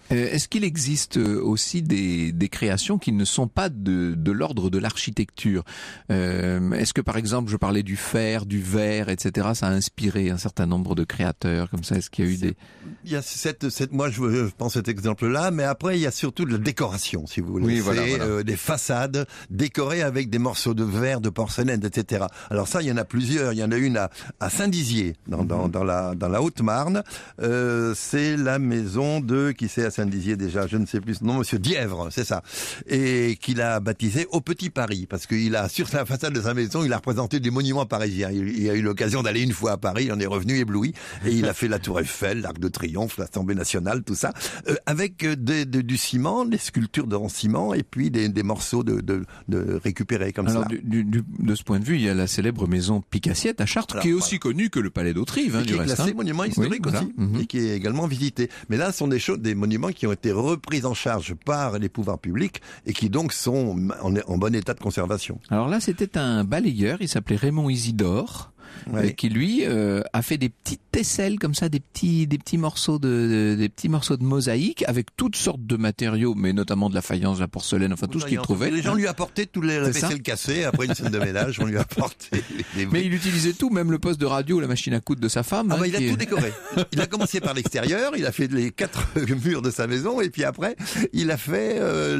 D: Est-ce qu'il existe aussi des créations qui ne sont pas de l'ordre de l'architecture? Est-ce que par exemple, je parlais du fer, du verre, etc., ça a inspiré un certain nombre de créateurs comme ça? Est-ce qu'il y a eu des...
E: Il y a moi je pense cet exemple-là, mais après il y a surtout de la décoration, si vous voulez.
D: Oui, voilà.
E: Des façades décorées avec des morceaux de verre, de porcelaine, etc. Alors ça, il y en a plusieurs. Il y en a une à Saint-Dizier, dans la Haute-Marne. C'est la maison de, qui c'est à Saint-Dizier déjà, je ne sais plus, non, Monsieur Dièvre, c'est ça. Et qu'il a baptisé Au Petit Paris, parce qu'il a, sur la façade de sa maison, il a représenté des monuments parisiens. Il a eu l'occasion d'aller une fois à Paris, il en est revenu ébloui, et il a fait la Tour Eiffel, l'Arc de Triomphe, l'Assemblée nationale, tout ça, avec du ciment, des sculptures en ciment, et puis des morceaux de récupérés comme ça.
D: Alors, de ce point de vue, il y a la célèbre maison Picassiette à Chartres, qui est aussi connue que le Palais d'Hauterive,
E: qui est classé monument historique aussi, et qui est également visité. Mais là, ce sont des monuments qui ont été repris en charge par les pouvoirs publics et qui donc sont en bon état de conservation.
D: Alors là, c'était un balayeur, il s'appelait Raymond Isidore. Qui lui a fait des petites tesselles comme ça, des petits morceaux de mosaïque avec toutes sortes de matériaux, mais notamment de la faïence, de la porcelaine, enfin tout ce qu'il trouvait.
E: Les gens lui apportaient tous les vaisselles cassées après une scène de ménage, on lui apportait.
D: Mais il utilisait tout, même le poste de radio, la machine à coudre de sa femme.
E: Il a tout décoré. Il a commencé par l'extérieur, il a fait les 4 murs de sa maison et puis après il a fait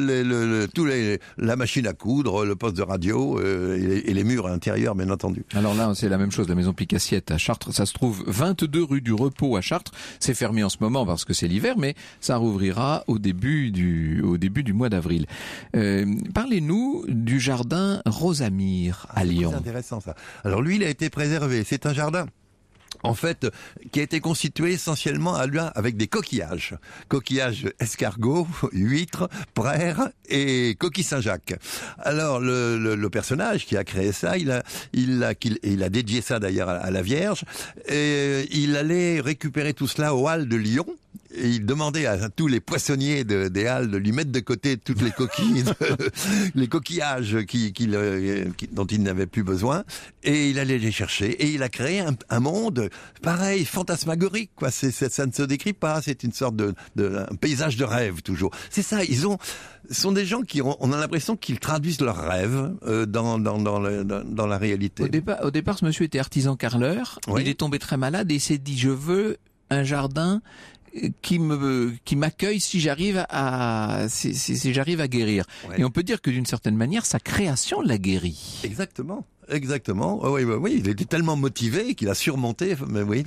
E: la machine à coudre, le poste de radio et les murs à l'intérieur, bien entendu.
D: Alors là, c'est la même chose. La maison Picassiette à Chartres, ça se trouve 22 rue du Repos à Chartres. C'est fermé en ce moment parce que c'est l'hiver, mais ça rouvrira au début du mois d'avril. Parlez-nous du jardin Rosamire à Lyon.
E: C'est intéressant ça. Alors lui, il a été préservé. C'est un jardin, en fait, qui a été constitué essentiellement avec des coquillages. Coquillages escargots, huîtres, praires et coquilles Saint-Jacques. Alors, le personnage qui a créé ça, il a dédié ça d'ailleurs à la Vierge, et il allait récupérer tout cela aux Halles de Lyon. Et il demandait à tous les poissonniers des Halles de lui mettre de côté toutes les coquilles, les coquillages dont il n'avait plus besoin, et il allait les chercher. Et il a créé un monde pareil, fantasmagorique, quoi. Ça ne se décrit pas. C'est une sorte un paysage de rêve toujours. C'est ça. Ce sont des gens on a l'impression qu'ils traduisent leurs rêves dans la réalité.
D: Au départ, ce monsieur était artisan carreleur. Oui. Il est tombé très malade et il s'est dit: je veux un jardin qui m'accueille si j'arrive à guérir. Ouais. Et on peut dire que d'une certaine manière, sa création l'a guéri.
E: Exactement. Oui, il était tellement motivé qu'il a surmonté,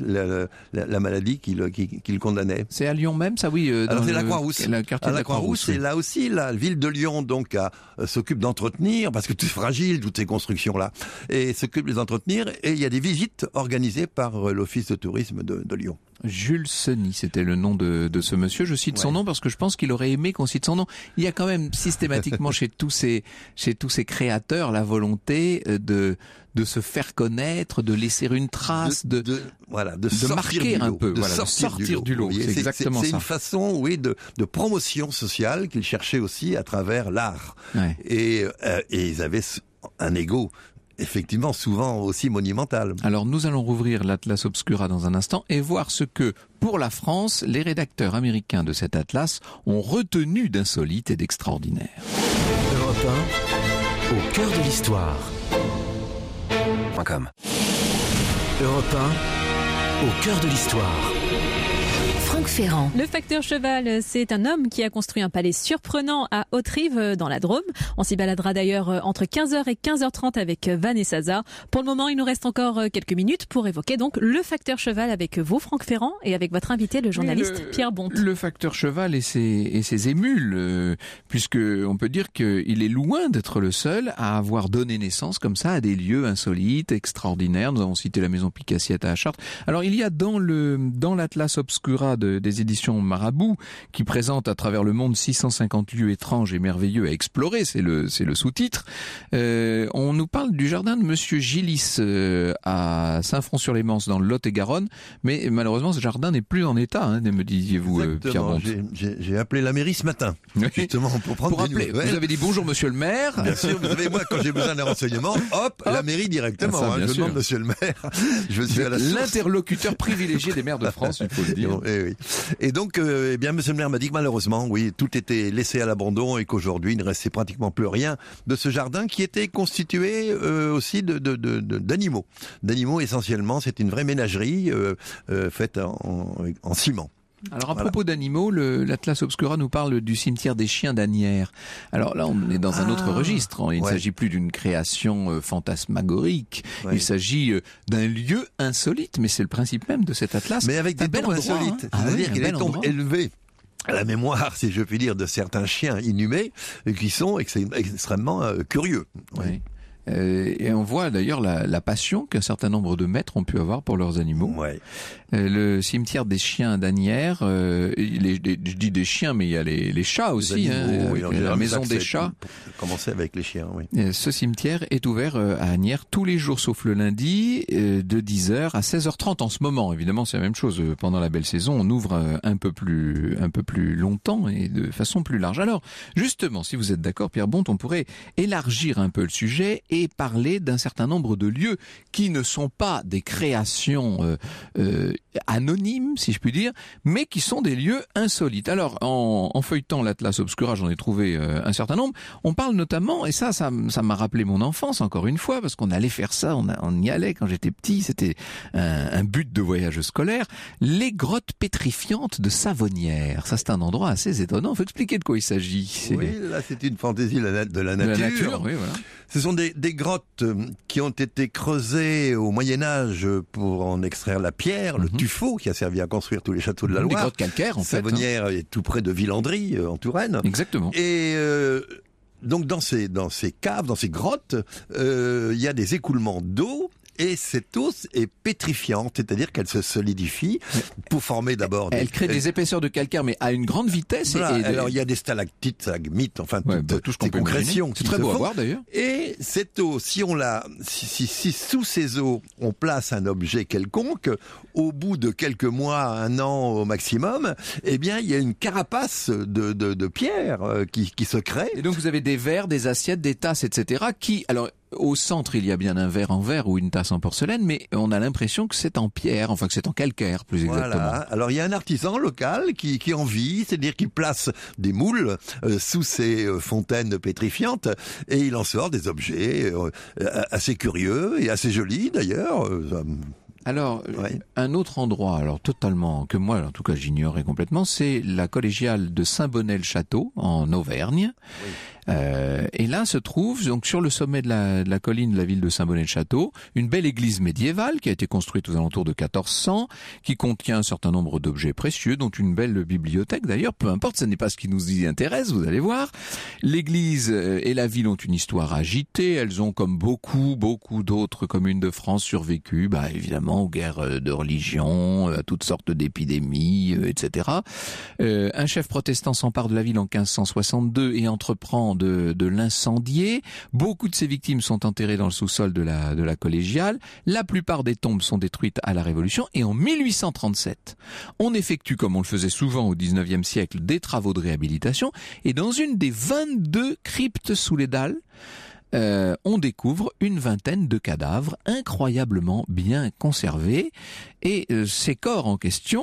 E: la maladie qui le condamnait.
D: C'est à Lyon même, ça, oui.
E: Alors c'est la Croix-Rousse.
D: Le quartier de la Croix-Rousse.
E: C'est là aussi, la ville de Lyon, donc, s'occupe d'entretenir, parce que tout est fragile, toutes ces constructions-là, et s'occupe de les entretenir. Et il y a des visites organisées par l'Office de tourisme de Lyon.
D: Jules Seny, c'était le nom de ce monsieur. Je cite son nom parce que je pense qu'il aurait aimé qu'on cite son nom. Il y a quand même systématiquement chez tous ces créateurs la volonté de se faire connaître, de laisser une trace, de marquer un peu, de sortir du lot. C'est exactement ça.
E: C'est une façon, de promotion sociale qu'ils cherchaient aussi à travers l'art. Ouais. Et ils avaient un ego effectivement souvent aussi monumental.
D: Alors nous allons rouvrir l'Atlas Obscura dans un instant et voir ce que, pour la France, les rédacteurs américains de cet atlas ont retenu d'insolite et d'extraordinaire.
A: Europe 1, au cœur de l'histoire. Europe 1, au cœur de l'histoire.
C: Franck Ferrand. Le facteur cheval, c'est un homme qui a construit un palais surprenant à Hauterive, dans la Drôme. On s'y baladera d'ailleurs entre 15h et 15h30 avec Vanessa Zar. Pour le moment, il nous reste encore quelques minutes pour évoquer donc le facteur cheval avec vous, Franck Ferrand, et avec votre invité, le journaliste Pierre Bonte.
D: Le facteur cheval et ses émules, puisque on peut dire qu'il est loin d'être le seul à avoir donné naissance comme ça à des lieux insolites, extraordinaires. Nous avons cité la maison Picassiette à Chartres. Alors il y a dans l'Atlas Obscura des éditions Marabout, qui présente à travers le monde 650 lieux étranges et merveilleux à explorer, c'est le sous-titre. On nous parle du jardin de Monsieur Gillis à Saint-Front-sur-les-Manses dans le Lot-et-Garonne, mais malheureusement ce jardin n'est plus en état, me disiez-vous, Pierre Bonte.
E: J'ai appelé la mairie ce matin, justement pour prendre des nouvelles.
D: Vous avez dit bonjour Monsieur le maire.
E: Bien sûr, vous savez, moi quand j'ai besoin d'un renseignement, la mairie directement. Je demande Monsieur le maire. Je suis à la source.
D: L'interlocuteur privilégié des maires de France, il faut le dire.
E: oui. Et donc, eh bien, monsieur le maire m'a dit que malheureusement, oui, tout était laissé à l'abandon et qu'aujourd'hui, il ne restait pratiquement plus rien de ce jardin qui était constitué aussi d'animaux. D'animaux essentiellement, c'est une vraie ménagerie faite en ciment.
D: Alors à propos d'animaux, l'Atlas Obscura nous parle du cimetière des chiens d'Asnières. Alors là, on est dans un autre registre. Il ne s'agit plus d'une création fantasmagorique. Ouais. Il s'agit d'un lieu insolite, mais c'est le principe même de cet atlas.
E: Mais avec des tombes insolites. C'est-à-dire qu'il y a des tombes élevées à la mémoire, si je puis dire, de certains chiens inhumés qui sont extrêmement curieux.
D: Oui. Et on voit d'ailleurs la passion qu'un certain nombre de maîtres ont pu avoir pour leurs animaux.
E: Ouais.
D: Le cimetière des chiens d'Asnières, je dis des chiens, mais il y a les chats aussi.
E: Animaux,
D: la maison des chats.
E: Commencer avec les chiens, oui.
D: Ce cimetière est ouvert à Asnières tous les jours sauf le lundi, de 10h à 16h30 en ce moment. Évidemment, c'est la même chose. Pendant la belle saison, on ouvre un peu plus longtemps et de façon plus large. Alors, justement, si vous êtes d'accord, Pierre Bonte, on pourrait élargir un peu le sujet et parler d'un certain nombre de lieux qui ne sont pas des créations anonymes, si je puis dire, mais qui sont des lieux insolites. Alors, en feuilletant l'Atlas Obscura, j'en ai trouvé un certain nombre. On parle notamment, et ça m'a rappelé mon enfance encore une fois, parce qu'on allait faire ça, on y allait quand j'étais petit, c'était un but de voyage scolaire, les grottes pétrifiantes de Savonnières. Ça, c'est un endroit assez étonnant. Faut expliquer de quoi il s'agit.
E: Oui, là, c'est une fantaisie de la nature.
D: De la nature, oui, voilà.
E: Ce sont des grottes qui ont été creusées au Moyen-Âge pour en extraire la pierre, le tuffeau qui a servi à construire tous les châteaux de la Loire.
D: Des grottes calcaires, en fait.
E: Savonnières est tout près de Villandry, en Touraine.
D: Exactement.
E: Et donc dans ces caves, dans ces grottes, il y a des écoulements d'eau. Et cette eau est pétrifiante, c'est-à-dire qu'elle se solidifie pour former d'abord...
D: Elle crée des épaisseurs de calcaire, mais à une grande vitesse.
E: Voilà, alors il y a des stalactites, stalagmites, enfin
D: tout ce qu'on peut
E: concrétions.
D: C'est très beau à voir d'ailleurs.
E: Et cette eau, si sous ces eaux on place un objet quelconque, au bout de quelques mois, 1 an au maximum, eh bien il y a une carapace de pierre qui se crée.
D: Et donc vous avez des verres, des assiettes, des tasses, etc. qui... Alors, au centre, il y a bien un verre en verre ou une tasse en porcelaine, mais on a l'impression que c'est en pierre, enfin que c'est en calcaire, plus exactement.
E: Voilà. Alors il y a un artisan local qui en vit, c'est-à-dire qu'il place des moules sous ces fontaines pétrifiantes et il en sort des objets assez curieux et assez jolis d'ailleurs.
D: Alors, un autre endroit, alors totalement, que moi en tout cas j'ignorais complètement, c'est la collégiale de Saint-Bonnet-le-Château en Auvergne. Oui. Et là se trouve, donc sur le sommet de la colline de la ville de Saint-Bonnet-le-Château, une belle église médiévale qui a été construite aux alentours de 1400, qui contient un certain nombre d'objets précieux, dont une belle bibliothèque d'ailleurs, peu importe, ce n'est pas ce qui nous y intéresse, vous allez voir. L'église et la ville ont une histoire agitée, elles ont comme beaucoup d'autres communes de France survécu, évidemment aux guerres de religion, à toutes sortes d'épidémies, etc. Un chef protestant s'empare de la ville en 1562 et entreprend de l'incendier. Beaucoup de ses victimes sont enterrées dans le sous-sol de la collégiale. La plupart des tombes sont détruites à la Révolution. Et en 1837, on effectue, comme on le faisait souvent au 19e siècle, des travaux de réhabilitation. Et dans une des 22 cryptes sous les dalles, on découvre une vingtaine de cadavres incroyablement bien conservés et ces corps en question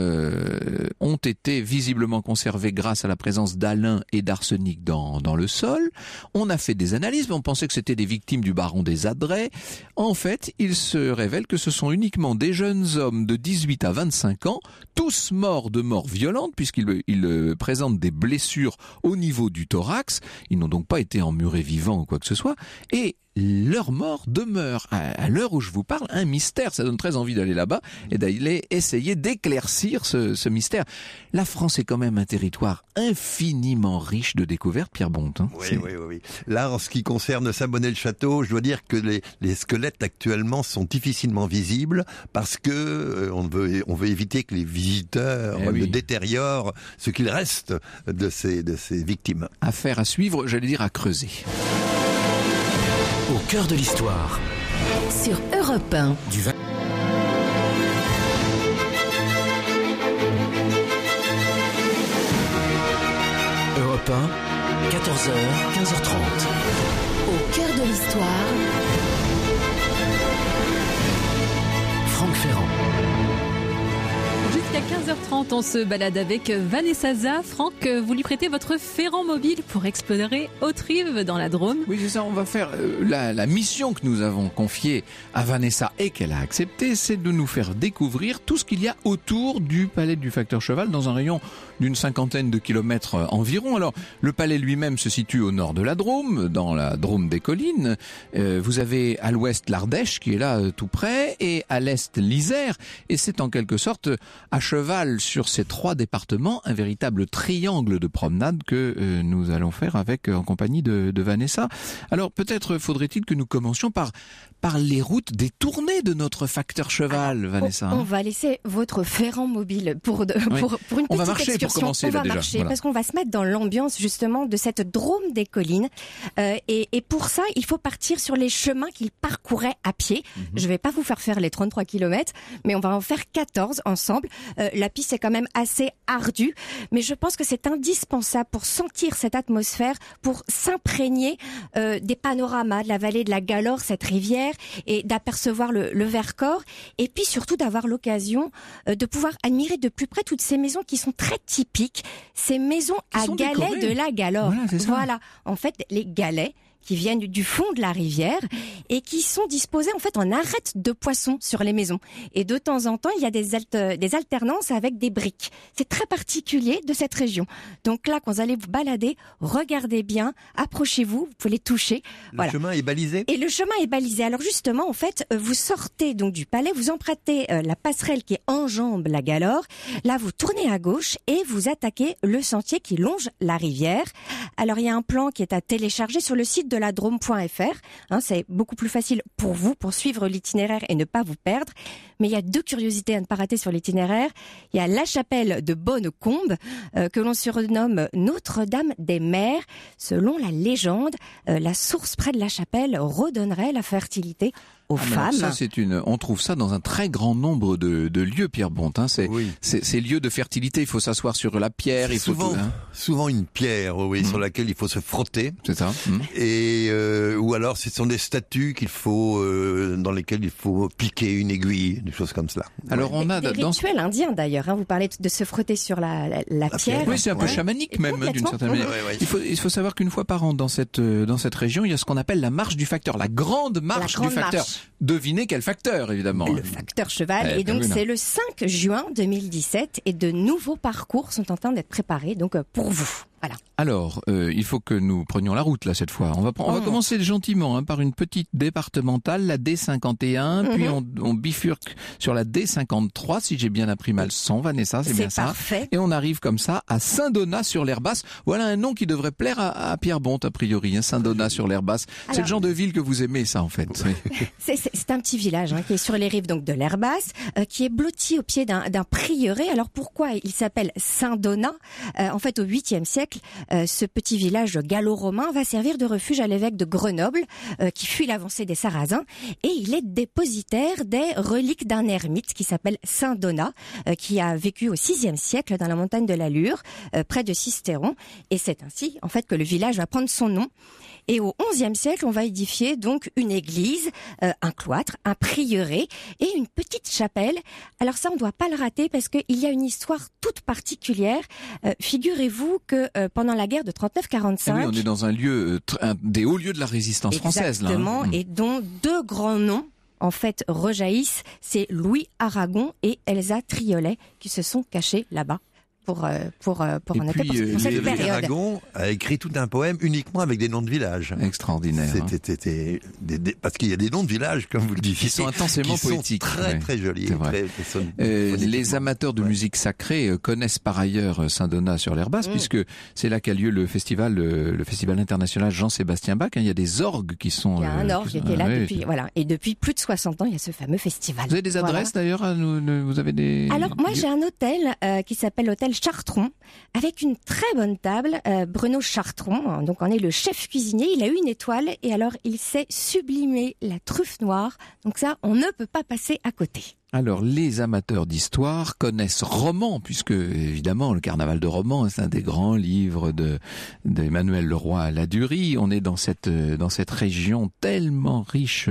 D: ont été visiblement conservés grâce à la présence d'alun et d'arsenic dans le sol. On a fait des analyses, mais on pensait que c'était des victimes du baron des Adrets. En fait, il se révèle que ce sont uniquement des jeunes hommes de 18 à 25 ans, tous morts de mort violente puisqu'ils présentent des blessures au niveau du thorax. Ils n'ont donc pas été emmurés vivants ou quoi que ce soit. Et leur mort demeure, à l'heure où je vous parle, un mystère. Ça donne très envie d'aller là-bas et d'aller essayer d'éclaircir ce mystère. La France est quand même un territoire infiniment riche de découvertes, Pierre Bonte.
E: Oui. Là, en ce qui concerne Saint-Bonnet-le-Château, je dois dire que les squelettes actuellement sont difficilement visibles parce que on veut éviter que les visiteurs ne détériorent ce qu'il reste de ces victimes.
D: Affaire à suivre, j'allais dire à creuser.
A: Au cœur de l'histoire.
B: Sur Europe 1.
A: Europe 1, 14h, 15h30.
B: Au cœur de l'histoire.
A: Franck Ferrand.
C: Jusqu'à jusqu'à 15h30. On se balade avec Vanessa Za. Franck, vous lui prêtez votre Ferrand mobile pour explorer Haute-Rive dans la Drôme.
D: Oui, c'est ça, on va faire la mission que nous avons confiée à Vanessa et qu'elle a acceptée, c'est de nous faire découvrir tout ce qu'il y a autour du palais du facteur Cheval dans un rayon d'une 50aine de kilomètres environ. Alors, le palais lui-même se situe au nord de la Drôme, dans la Drôme des collines. Vous avez à l'ouest l'Ardèche qui est là tout près et à l'est l'Isère. Et c'est en quelque sorte à cheval sur ces 3 départements un véritable triangle de promenade que nous allons faire en compagnie de Vanessa. Alors peut-être faudrait-il que nous commencions par les routes détournées de notre facteur cheval, Vanessa.
G: On va laisser votre Ferrand mobile pour une petite excursion.
D: Pour commencer,
G: on va
D: déjà.
G: marcher
D: Voilà.
G: parce qu'on va se mettre dans l'ambiance justement de cette Drôme des collines. Et pour ça, il faut partir sur les chemins qu'il parcourait à pied. Je vais pas vous faire les 33 km, mais on va en faire 14 ensemble. La piste est quand même assez ardue, mais je pense que c'est indispensable pour sentir cette atmosphère, pour s'imprégner des panoramas de la vallée de la Galore, cette rivière, et d'apercevoir le Vercors, et puis surtout d'avoir l'occasion de pouvoir admirer de plus près toutes ces maisons qui sont très typiques, ces maisons à galets
D: décorées
G: de la Galore.
D: Voilà, c'est ça.
G: Voilà, en fait, les galets qui viennent du fond de la rivière et qui sont disposés en fait en arêtes de poissons sur les maisons. Et de temps en temps, il y a des alternances avec des briques. C'est très particulier de cette région. Donc là, quand vous allez vous balader, regardez bien, approchez-vous, vous pouvez les toucher.
E: Le chemin est balisé ?
G: Et le chemin est balisé. Alors justement, en fait, vous sortez donc du palais, vous empruntez la passerelle qui enjambe la Galore. Là, vous tournez à gauche et vous attaquez le sentier qui longe la rivière. Alors, il y a un plan qui est à télécharger sur le site de la Drôme.fr. C'est beaucoup plus facile pour vous, pour suivre l'itinéraire et ne pas vous perdre. Mais il y a 2 curiosités à ne pas rater sur l'itinéraire. Il y a la chapelle de Bonnecombe, que l'on surnomme Notre-Dame des Mers. Selon la légende, la source près de la chapelle redonnerait la fertilité aux femmes.
D: Ça, on trouve ça dans un très grand nombre de lieux, Pierre Bonte. Ces lieux de fertilité, il faut s'asseoir sur la pierre. Il faut
E: souvent une pierre, sur laquelle il faut se frotter.
D: C'est ça.
E: Et ou alors ce sont des statues dans lesquelles il faut piquer une aiguille, des choses comme cela.
D: Alors on a
G: des rituels indiens d'ailleurs. Vous parlez de se frotter sur la pierre.
D: Oui, c'est un peu chamanique même, d'une certaine manière. Il faut savoir qu'une fois par an dans cette région, il y a ce qu'on appelle la marche du facteur, la grande marche du facteur. Devinez quel facteur, évidemment.
G: Le facteur Cheval. Et donc, c'est le 5 juin 2017 et de nouveaux parcours sont en train d'être préparés donc pour vous. Voilà.
D: Alors, il faut que nous prenions la route là cette fois. On va commencer gentiment par une petite départementale, la D51, puis on bifurque sur la D53, si j'ai bien appris ma leçon, Vanessa, c'est bien ça.
G: Parfait.
D: Et on arrive comme ça à Saint-Donat-sur-l'Herbasse. Voilà un nom qui devrait plaire à Pierre Bonte a priori, Saint-Donat-sur-l'Herbasse. C'est le genre de ville que vous aimez, ça en fait. Oui.
G: C'est un petit village qui est sur les rives donc de l'Herbasse, qui est blotti au pied d'un prieuré. Alors pourquoi il s'appelle Saint-Donat ? En fait, au 8e siècle, ce petit village gallo-romain va servir de refuge à l'évêque de Grenoble, qui fuit l'avancée des Sarrasins, et il est dépositaire des reliques d'un ermite qui s'appelle Saint Donat, qui a vécu au 6e siècle dans la montagne de la Lure, près de Sisteron, et c'est ainsi en fait que le village va prendre son nom. Et au 11e siècle, on va édifier donc une église, un cloître, un prieuré et une petite chapelle. Alors ça, on ne doit pas le rater parce qu'il y a une histoire toute particulière. Figurez-vous que pendant la guerre de 39-45...
D: Oui, on est dans un lieu, des hauts lieux de la résistance française.
G: Exactement, et dont 2 grands noms en fait rejaillissent. C'est Louis Aragon et Elsa Triolet qui se sont cachés là-bas. Pour cette période.
E: Aragon a écrit tout un poème uniquement avec des noms de villages.
D: Extraordinaire.
E: C'était parce qu'il y a des noms de villages, comme vous le disiez,
D: qui sont intensément poétiques,
E: très jolis.
D: Les amateurs de musique sacrée connaissent par ailleurs Saint-Donat-sur-l'Herbasse, puisque c'est là qu'a lieu le festival international Jean-Sébastien Bach. Il y a des orgues qui sont.
G: Il y a un orgue qui était là depuis et depuis plus de 60 ans, il y a ce fameux festival.
D: Vous avez des adresses d'ailleurs vous avez des.
G: Alors moi j'ai un hôtel qui s'appelle l'hôtel Chartron, avec une très bonne table. Bruno Chartron, donc on est le chef cuisinier, il a eu une étoile et alors il sait sublimer la truffe noire. Donc ça, on ne peut pas passer à côté.
D: Alors, les amateurs d'histoire connaissent Romans, puisque, évidemment, le Carnaval de Romans, c'est un des grands livres d'Emmanuel Leroy-Ladurie. On est dans cette région tellement riche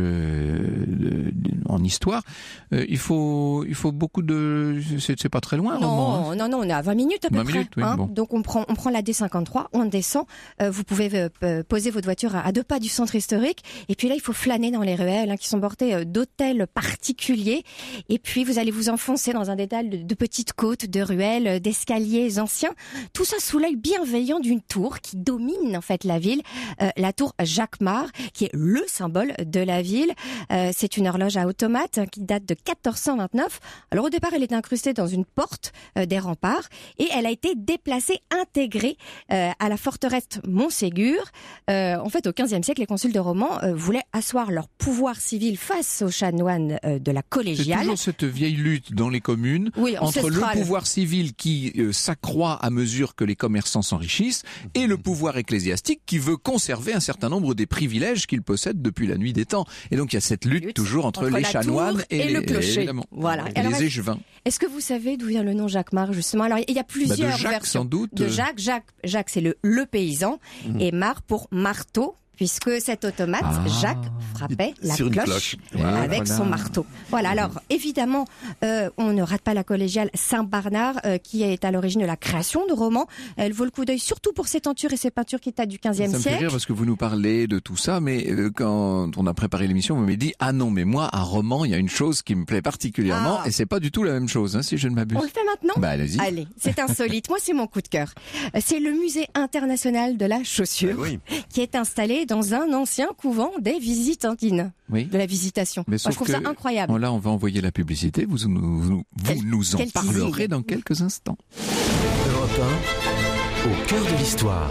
D: en histoire. Il faut beaucoup de... C'est pas très loin, Romans.
G: Non, on est à 20 minutes à peu
D: 20
G: près.
D: minutes, oui, bon.
G: Donc on prend la D53, on descend. Vous pouvez poser votre voiture à 2 pas du centre historique. Et puis là, il faut flâner dans les ruelles qui sont bordées d'hôtels particuliers. Et puis, vous allez vous enfoncer dans un dédale de petites côtes, de ruelles, d'escaliers anciens. Tout ça sous l'œil bienveillant d'une tour qui domine en fait la ville. La tour Jacquemart, qui est le symbole de la ville. C'est une horloge à automate qui date de 1429. Alors au départ, elle est incrustée dans une porte des remparts. Et elle a été déplacée, intégrée à la forteresse Montségur. En fait, au XVe siècle, les consuls de Romans voulaient asseoir leur pouvoir civil face aux chanoines de la collégiale.
D: C'est toujours cette vieille lutte dans les communes entre le pouvoir civil qui s'accroît à mesure que les commerçants s'enrichissent et le pouvoir ecclésiastique qui veut conserver un certain nombre des privilèges qu'il possède depuis la nuit des temps. Et donc il y a cette lutte toujours entre les chanoines et
G: le clocher.
D: Voilà. Et
G: alors,
D: les échevins.
G: Est-ce que vous savez d'où vient le nom Jacquemart justement? Alors il y a plusieurs
D: de Jacques,
G: versions.
D: sans doute.
G: De Jacques. Jacques, c'est le paysan et Mart pour marteau. Puisque cet automate, Jacques frappait la cloche avec son marteau. Voilà, alors évidemment, on ne rate pas la collégiale Saint-Barnard, qui est à l'origine de la création de Romans. Elle vaut le coup d'œil surtout pour ses tentures et ses peintures qui datent du XVe siècle.
D: Ça me fait rire parce que vous nous parlez de tout ça, mais quand on a préparé l'émission, vous m'avez dit « Ah non, mais moi, à Romans, il y a une chose qui me plaît particulièrement, et c'est pas du tout la même chose, si je ne m'abuse. »
G: On le fait maintenant?
D: Bah allez-y.
G: Allez, c'est insolite. Moi, c'est mon coup de cœur. C'est le Musée international de la chaussure, qui est installé dans un ancien couvent des Visitandines, de la Visitation.
D: Mais
G: je trouve ça incroyable.
D: Là, on va envoyer la publicité. Vous nous en parlerez dans quelques instants.
A: Europe 1, au cœur de l'histoire.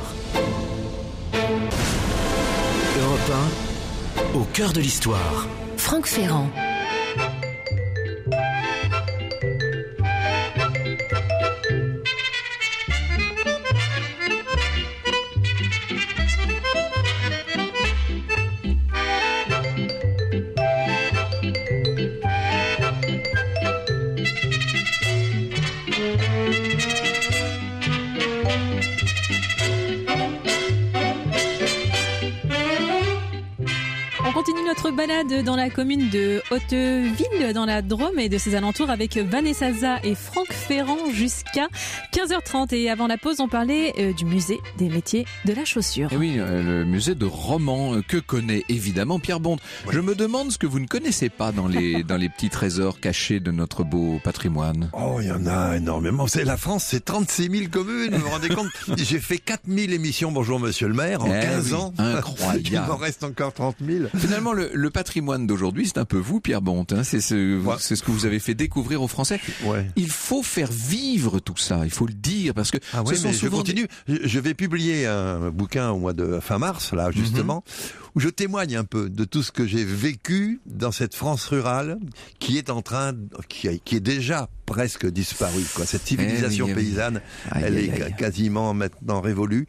A: Europe 1, au cœur de l'histoire.
B: Franck Ferrand.
C: Continue notre balade dans la commune de Hauteville, dans la Drôme et de ses alentours avec Vanessa Za et Franck Ferrand jusqu'à 15h30. Et avant la pause, on parlait du musée des métiers de la chaussure.
D: Et oui, le musée de Romans que connaît évidemment Pierre Bonde. Je me demande ce que vous ne connaissez pas dans les petits trésors cachés de notre beau patrimoine.
E: Oh, il y en a énormément. La France, c'est 36 000 communes, vous vous rendez compte? J'ai fait 4 000 émissions Bonjour Monsieur le Maire en 15 ans.
D: Incroyable.
E: Il m'en reste encore 30 000.
D: Finalement, le patrimoine d'aujourd'hui, c'est un peu vous, Pierre Bonte. C'est ce que vous avez fait découvrir aux Français. Ouais. Il faut faire vivre tout ça, il faut le dire, parce que
E: je continue. Je vais publier un bouquin au mois de fin mars, là, justement, où je témoigne un peu de tout ce que j'ai vécu dans cette France rurale qui est qui est déjà presque disparue, quoi. Cette civilisation paysanne, elle est quasiment maintenant révolue.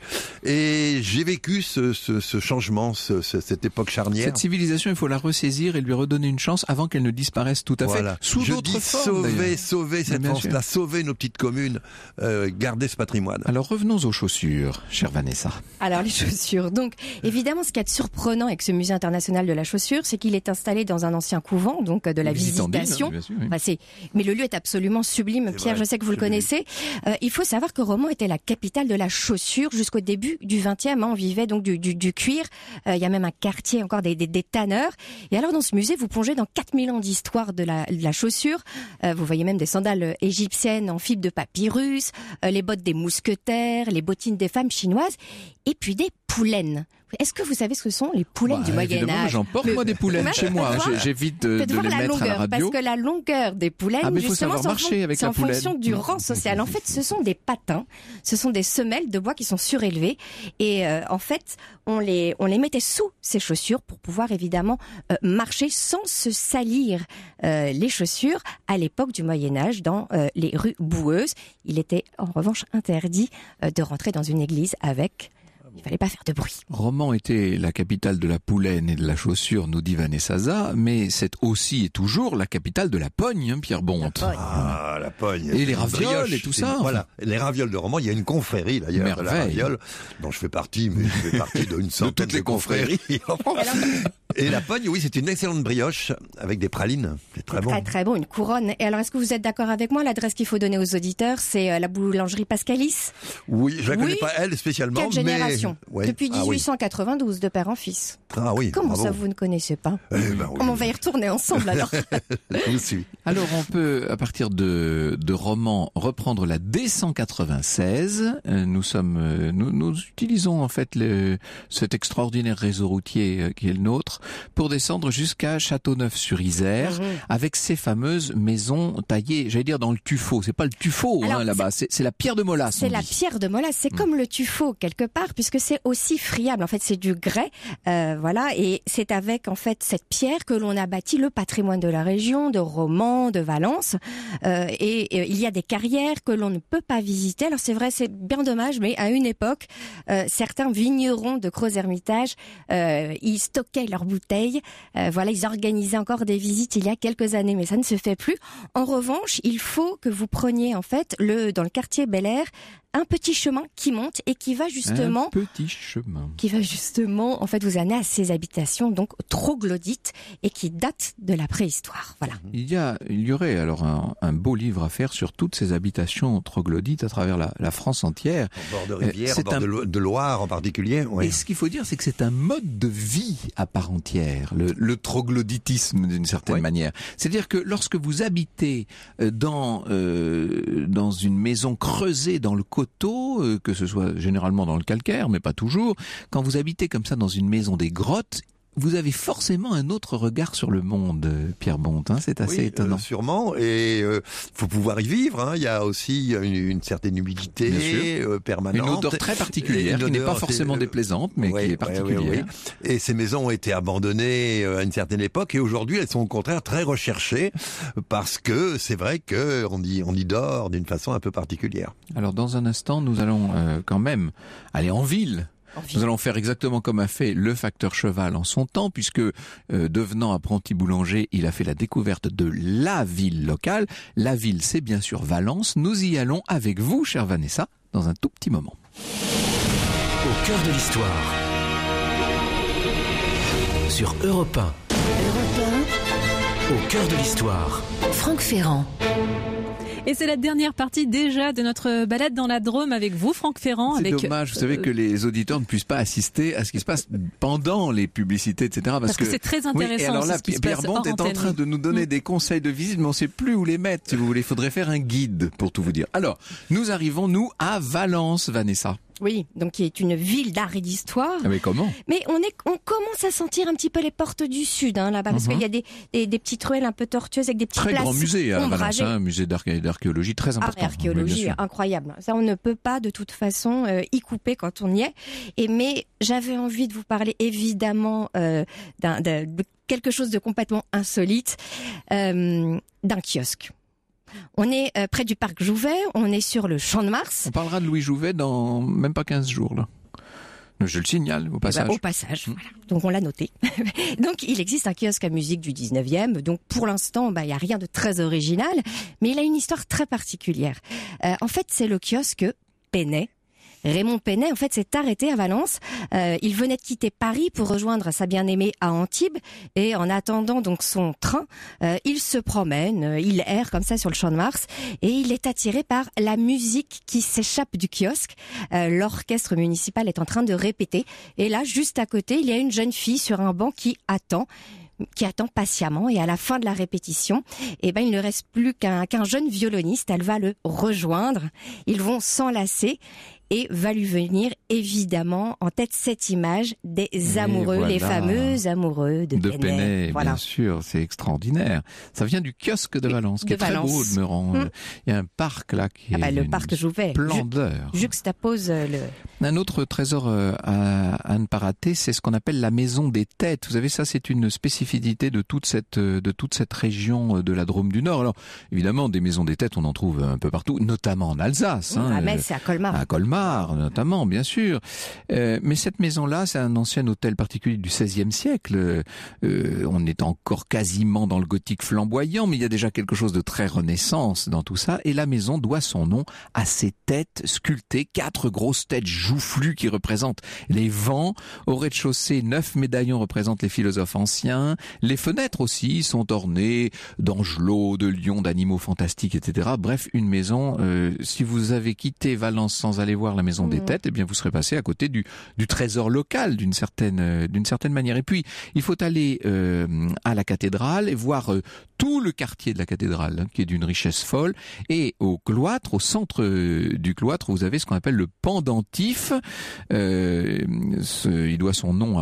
E: Et j'ai vécu ce changement, cette époque charnière.
D: Cette civilisation, il faut la ressaisir et lui redonner une chance avant qu'elle ne disparaisse tout à fait. Sous d'autres formes. Sauver cette France-là, sauver nos petites communes, garder ce patrimoine. Alors revenons aux chaussures, chère Vanessa.
G: Alors les chaussures. Donc évidemment, ce qu'il y a de surprenant avec ce musée international de la chaussure, c'est qu'il est installé dans un ancien couvent, donc de la Visitation. Bien sûr, oui. Mais le lieu est absolument sublime. Pierre, je sais que vous le connaissez. Il faut savoir que Romans était la capitale de la chaussure jusqu'au début du XXe. On vivait donc du cuir. Il y a même un quartier encore des tanneurs. Et alors dans ce musée, vous plongez dans 4000 ans d'histoire de la chaussure. Vous voyez même des sandales égyptiennes en fibre de papyrus, les bottes des mousquetaires, les bottines des femmes chinoises, et puis des poulaines. Est-ce que vous savez ce que sont les poulaines du Moyen-Âge?
D: J'en porte moi des poulaines chez moi. J'évite de les mettre à la radio.
G: Parce que la longueur des poulaines, justement, c'est en fonction du rang social. En fait, ce sont des patins, ce sont des semelles de bois qui sont surélevées. Et en fait, on les mettait sous ces chaussures pour pouvoir évidemment marcher sans se salir les chaussures à l'époque du Moyen-Âge dans les rues boueuses. Il était en revanche interdit de rentrer dans une église avec Il fallait pas faire de bruit.
D: Romans était la capitale de la poulaine et de la chaussure, nous dit Vanessa Zaza, mais c'est aussi et toujours la capitale de la pogne, hein, Pierre Bonte.
E: Ah, la pogne.
D: Et les ravioles et tout ça.
E: Voilà, les ravioles de Romans. Il y a une confrérie d'ailleurs de la raviole dont je fais partie, mais je fais partie d'une centaine de confréries en France. Et la pogne, oui, c'est une excellente brioche avec des pralines. C'est très bon.
G: Très très bon, une couronne. Et alors, est-ce que vous êtes d'accord avec moi? L'adresse qu'il faut donner aux auditeurs, c'est la boulangerie Pascalis.
E: Oui, je la connais pas elle spécialement,
G: 4 générations.
E: Ouais.
G: Depuis 1892, de père en fils.
E: Ah oui.
G: Comment
E: bravo.
G: ça, vous ne connaissez pas?
E: Eh ben oui.
G: On va y retourner ensemble alors.
E: Je vous suis.
D: Alors on peut, à partir de Romans, reprendre la D196. Nous utilisons en fait cet extraordinaire réseau routier qui est le nôtre pour descendre jusqu'à Châteauneuf-sur-Isère avec ces fameuses maisons taillées, j'allais dire dans le tuffeau. C'est pas le tuffeau
G: Alors,
D: là-bas, c'est la pierre de Molas.
G: C'est la pierre de Molas, c'est comme le tuffeau quelque part, puisque c'est aussi friable. En fait, c'est du grès, voilà, et c'est avec en fait cette pierre que l'on a bâti le patrimoine de la région, de Romans, de Valence. Et il y a des carrières que l'on ne peut pas visiter. Alors c'est vrai, c'est bien dommage, mais à une époque, certains vignerons de Crozes-Hermitage, ils stockaient leurs bouteilles. Voilà, ils organisaient encore des visites il y a quelques années, mais ça ne se fait plus. En revanche, il faut que vous preniez en fait dans le quartier Bel-Air un petit chemin qui monte et qui va justement en fait vous amener à ces habitations donc troglodytes et qui datent de la préhistoire. Voilà.
D: Il y aurait alors un beau livre à faire sur toutes ces habitations troglodytes à travers la France entière.
E: En bord de rivière, en bord de Loire en particulier. Ouais.
D: Et ce qu'il faut dire, c'est que c'est un mode de vie à part entière, le troglodytisme d'une certaine manière. C'est-à-dire que lorsque vous habitez dans une maison creusée dans le coteau, que ce soit généralement dans le calcaire, mais pas toujours, quand vous habitez comme ça dans une maison des grottes, vous avez forcément un autre regard sur le monde, Pierre Bonte, hein, c'est assez étonnant.
E: Sûrement, et faut pouvoir y vivre. Hein. Il y a aussi une certaine humidité permanente.
D: Une odeur très particulière, qui n'est pas forcément déplaisante, mais qui est particulière.
E: Oui. Et ces maisons ont été abandonnées à une certaine époque, et aujourd'hui elles sont au contraire très recherchées, parce que c'est vrai qu'on y dort d'une façon un peu particulière.
D: Alors dans un instant, nous allons quand même aller en ville. Nous allons faire exactement comme a fait le facteur cheval en son temps, puisque devenant apprenti boulanger, il a fait la découverte de la ville locale. La ville, c'est bien sûr Valence. Nous y allons avec vous, chère Vanessa, dans un tout petit moment.
A: Au cœur de l'histoire. Sur Europe 1.
B: Europe
A: Au cœur de l'histoire.
B: 1, Franck Ferrand.
C: Et c'est la dernière partie déjà de notre balade dans la Drôme avec vous, Franck Ferrand.
D: C'est dommage, vous savez, que les auditeurs ne puissent pas assister à ce qui se passe pendant les publicités, etc.
C: Parce que c'est très intéressant.
D: Oui, et alors là, Pierre Bonte est en train de nous donner des conseils de visite, mais on ne sait plus où les mettre, si vous voulez. Il faudrait faire un guide, pour tout vous dire. Alors, nous arrivons, nous, à Valence, Vanessa.
G: Oui, donc qui est une ville d'art et d'histoire.
D: Ah mais comment?
G: Mais on commence à sentir un petit peu les portes du sud, hein, là-bas, parce qu'il y a des petites ruelles un peu tortueuses avec des petites places
D: très grand musée à Valence, un musée d'archéologie très important.
G: Archéologie incroyable. Ça, on ne peut pas de toute façon y couper quand on y est. Mais j'avais envie de vous parler évidemment de quelque chose de complètement insolite, d'un kiosque. On est près du parc Jouvet, on est sur le Champ de Mars.
D: On parlera de Louis Jouvet dans même pas 15 jours, là. Je le signale, au passage.
G: Au passage, voilà. Donc on l'a noté. Donc il existe un kiosque à musique du 19e, donc pour l'instant, il n'y a rien de très original, mais il a une histoire très particulière. En fait, c'est le kiosque Penet. Raymond Penet, en fait, s'est arrêté à Valence. Il venait de quitter Paris pour rejoindre sa bien-aimée à Antibes. Et en attendant donc son train, il se promène, il erre comme ça sur le Champ de Mars. Et il est attiré par la musique qui s'échappe du kiosque. L'orchestre municipal est en train de répéter. Et là, juste à côté, il y a une jeune fille sur un banc qui attend patiemment, et à la fin de la répétition, il ne reste plus qu'un jeune violoniste. Elle va le rejoindre. Ils vont s'enlacer. Et va lui venir évidemment en tête cette image des amoureux, les fameux amoureux de Penet.
D: Voilà. Bien sûr, c'est extraordinaire. Ça vient du kiosque de Valence, qui est très beau au demeurant. Il y a un parc là qui est
G: le parc Jouvet.
D: Splendeur.
G: Juxtapose
D: Un autre trésor à ne pas rater, c'est ce qu'on appelle la maison des têtes. Vous savez, ça c'est une spécificité de toute cette région de la Drôme du Nord. Alors évidemment, des maisons des têtes, on en trouve un peu partout, notamment en Alsace.
G: À Metz et à Colmar.
D: Colmar, notamment, bien sûr. Mais cette maison-là, c'est un ancien hôtel particulier du XVIe siècle. On est encore quasiment dans le gothique flamboyant, mais il y a déjà quelque chose de très Renaissance dans tout ça. Et la maison doit son nom à ces têtes sculptées, 4 grosses têtes joufflues qui représentent les vents. Au rez-de-chaussée, 9 médaillons représentent les philosophes anciens. Les fenêtres aussi sont ornées d'angelots, de lions, d'animaux fantastiques, etc. Bref, une maison, si vous avez quitté Valence sans aller voir la maison des têtes, eh bien vous serez passé à côté du trésor local d'une certaine manière. Et puis, il faut aller à la cathédrale et voir tout le quartier de la cathédrale, qui est d'une richesse folle. Et au cloître, au centre du cloître, vous avez ce qu'on appelle le pendentif. Il doit son nom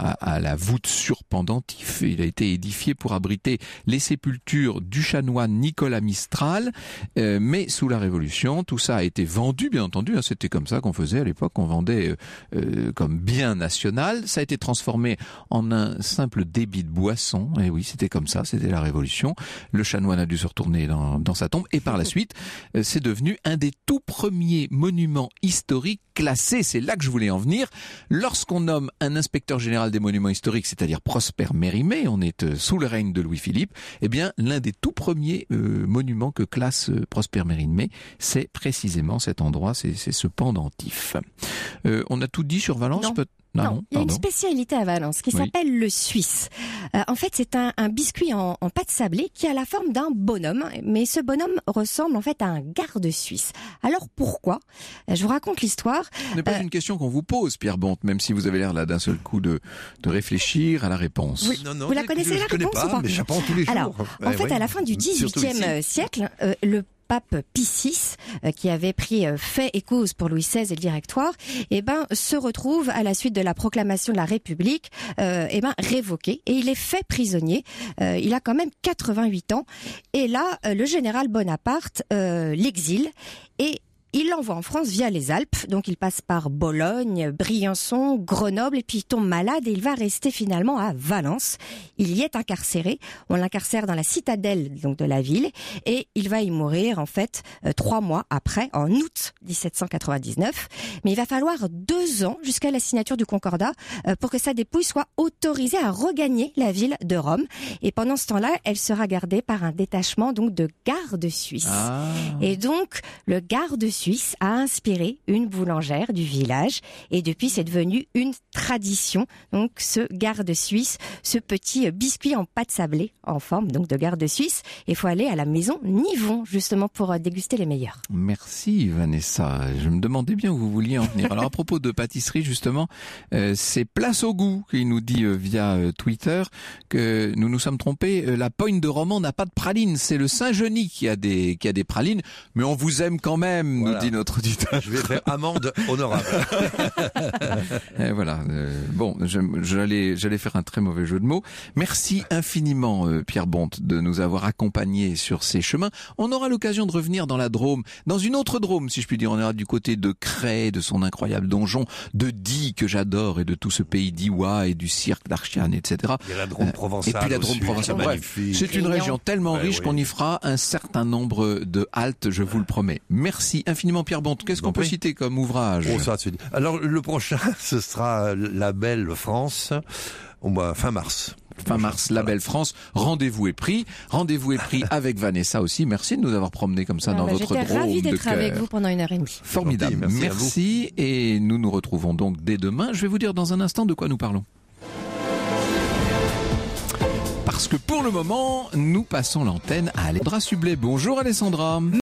D: à la voûte sur pendentif. Il a été édifié pour abriter les sépultures du chanoine Nicolas Mistral. Mais sous la Révolution, tout ça a été vendu, bien entendu. C'était comme ça qu'on faisait à l'époque. On vendait comme bien national. Ça a été transformé en un simple débit de boisson. Et oui, c'était comme ça. C'était la Révolution. Le chanoine a dû se retourner dans sa tombe. Et par la suite, c'est devenu un des tout premiers monuments historiques classés. C'est là que je voulais en venir. Lorsqu'on nomme un inspecteur général des monuments historiques, c'est-à-dire Prosper Mérimée, on est sous le règne de Louis-Philippe, eh bien, l'un des tout premiers monuments que classe Prosper Mérimée, c'est précisément cet endroit, c'est ce pendentif. On a tout dit sur Valence?
G: Non, il y a une spécialité à Valence qui s'appelle le Suisse. En fait, c'est un biscuit en pâte sablée qui a la forme d'un bonhomme, mais ce bonhomme ressemble en fait à un garde suisse. Alors pourquoi? Je vous raconte l'histoire.
D: Ce n'est pas une question qu'on vous pose, Pierre Bonte, même si vous avez l'air là d'un seul coup de réfléchir à la réponse.
G: Oui, vous la connaissez la réponse ou pas?
E: Mais j'apprends tous les jours.
G: Alors, en fait, à la fin du XVIIIe siècle, le pape Pie VI, qui avait pris fait et cause pour Louis XVI et le Directoire, se retrouve à la suite de la proclamation de la République, révoqué, et il est fait prisonnier. Il a quand même 88 ans, et là, le général Bonaparte l'exile et il l'envoie en France via les Alpes, donc il passe par Bologne, Briançon, Grenoble, et puis il tombe malade et il va rester finalement à Valence. Il y est incarcéré, on l'incarcère dans la citadelle donc de la ville, et il va y mourir en fait 3 mois après, en août 1799. Mais il va falloir 2 ans jusqu'à la signature du Concordat pour que sa dépouille soit autorisée à regagner la ville de Rome. Et pendant ce temps-là, elle sera gardée par un détachement donc de gardes suisses. Et donc le garde suisse a inspiré une boulangère du village, et depuis c'est devenu une tradition. Donc ce garde suisse, ce petit biscuit en pâte sablée en forme donc de garde suisse. Il faut aller à la maison Nivon justement pour déguster les meilleurs.
D: Merci Vanessa. Je me demandais bien où vous vouliez en venir. Alors à propos de pâtisserie justement, c'est Place au goût qui nous dit via Twitter que nous nous sommes trompés. La poigne de Romans n'a pas de praline. C'est le Saint-Genis qui a des pralines. Mais on vous aime quand même. Nous dit notre auditeur.
E: Je vais faire amende honorable.
D: Et voilà. J'allais faire un très mauvais jeu de mots. Merci infiniment, Pierre Bonte, de nous avoir accompagnés sur ces chemins. On aura l'occasion de revenir dans la Drôme, dans une autre Drôme, si je puis dire. On ira du côté de Cray, de son incroyable donjon, de Die, que j'adore, et de tout ce pays d'Iwa et du cirque d'Archiane, etc.
E: Et la Drôme provençale.
D: Et puis la Drôme provençale. Bref, c'est une région tellement riche qu'on y fera un certain nombre de haltes, je vous le promets. Merci infiniment, Pierre Bonte. Qu'est-ce qu'on peut citer comme ouvrage?
E: Alors, le prochain, ce sera La Belle France, fin mars.
D: Fin mars, La Belle France. Rendez-vous est pris. Rendez-vous est pris avec Vanessa aussi. Merci de nous avoir promenés comme ça dans votre Drôme de cœur.
G: J'étais ravie d'être avec vous pendant 1h30.
D: Formidable. Merci. Et nous nous retrouvons donc dès demain. Je vais vous dire dans un instant de quoi nous parlons. Parce que pour le moment, nous passons l'antenne à Alessandra Sublet. Bonjour Alessandra.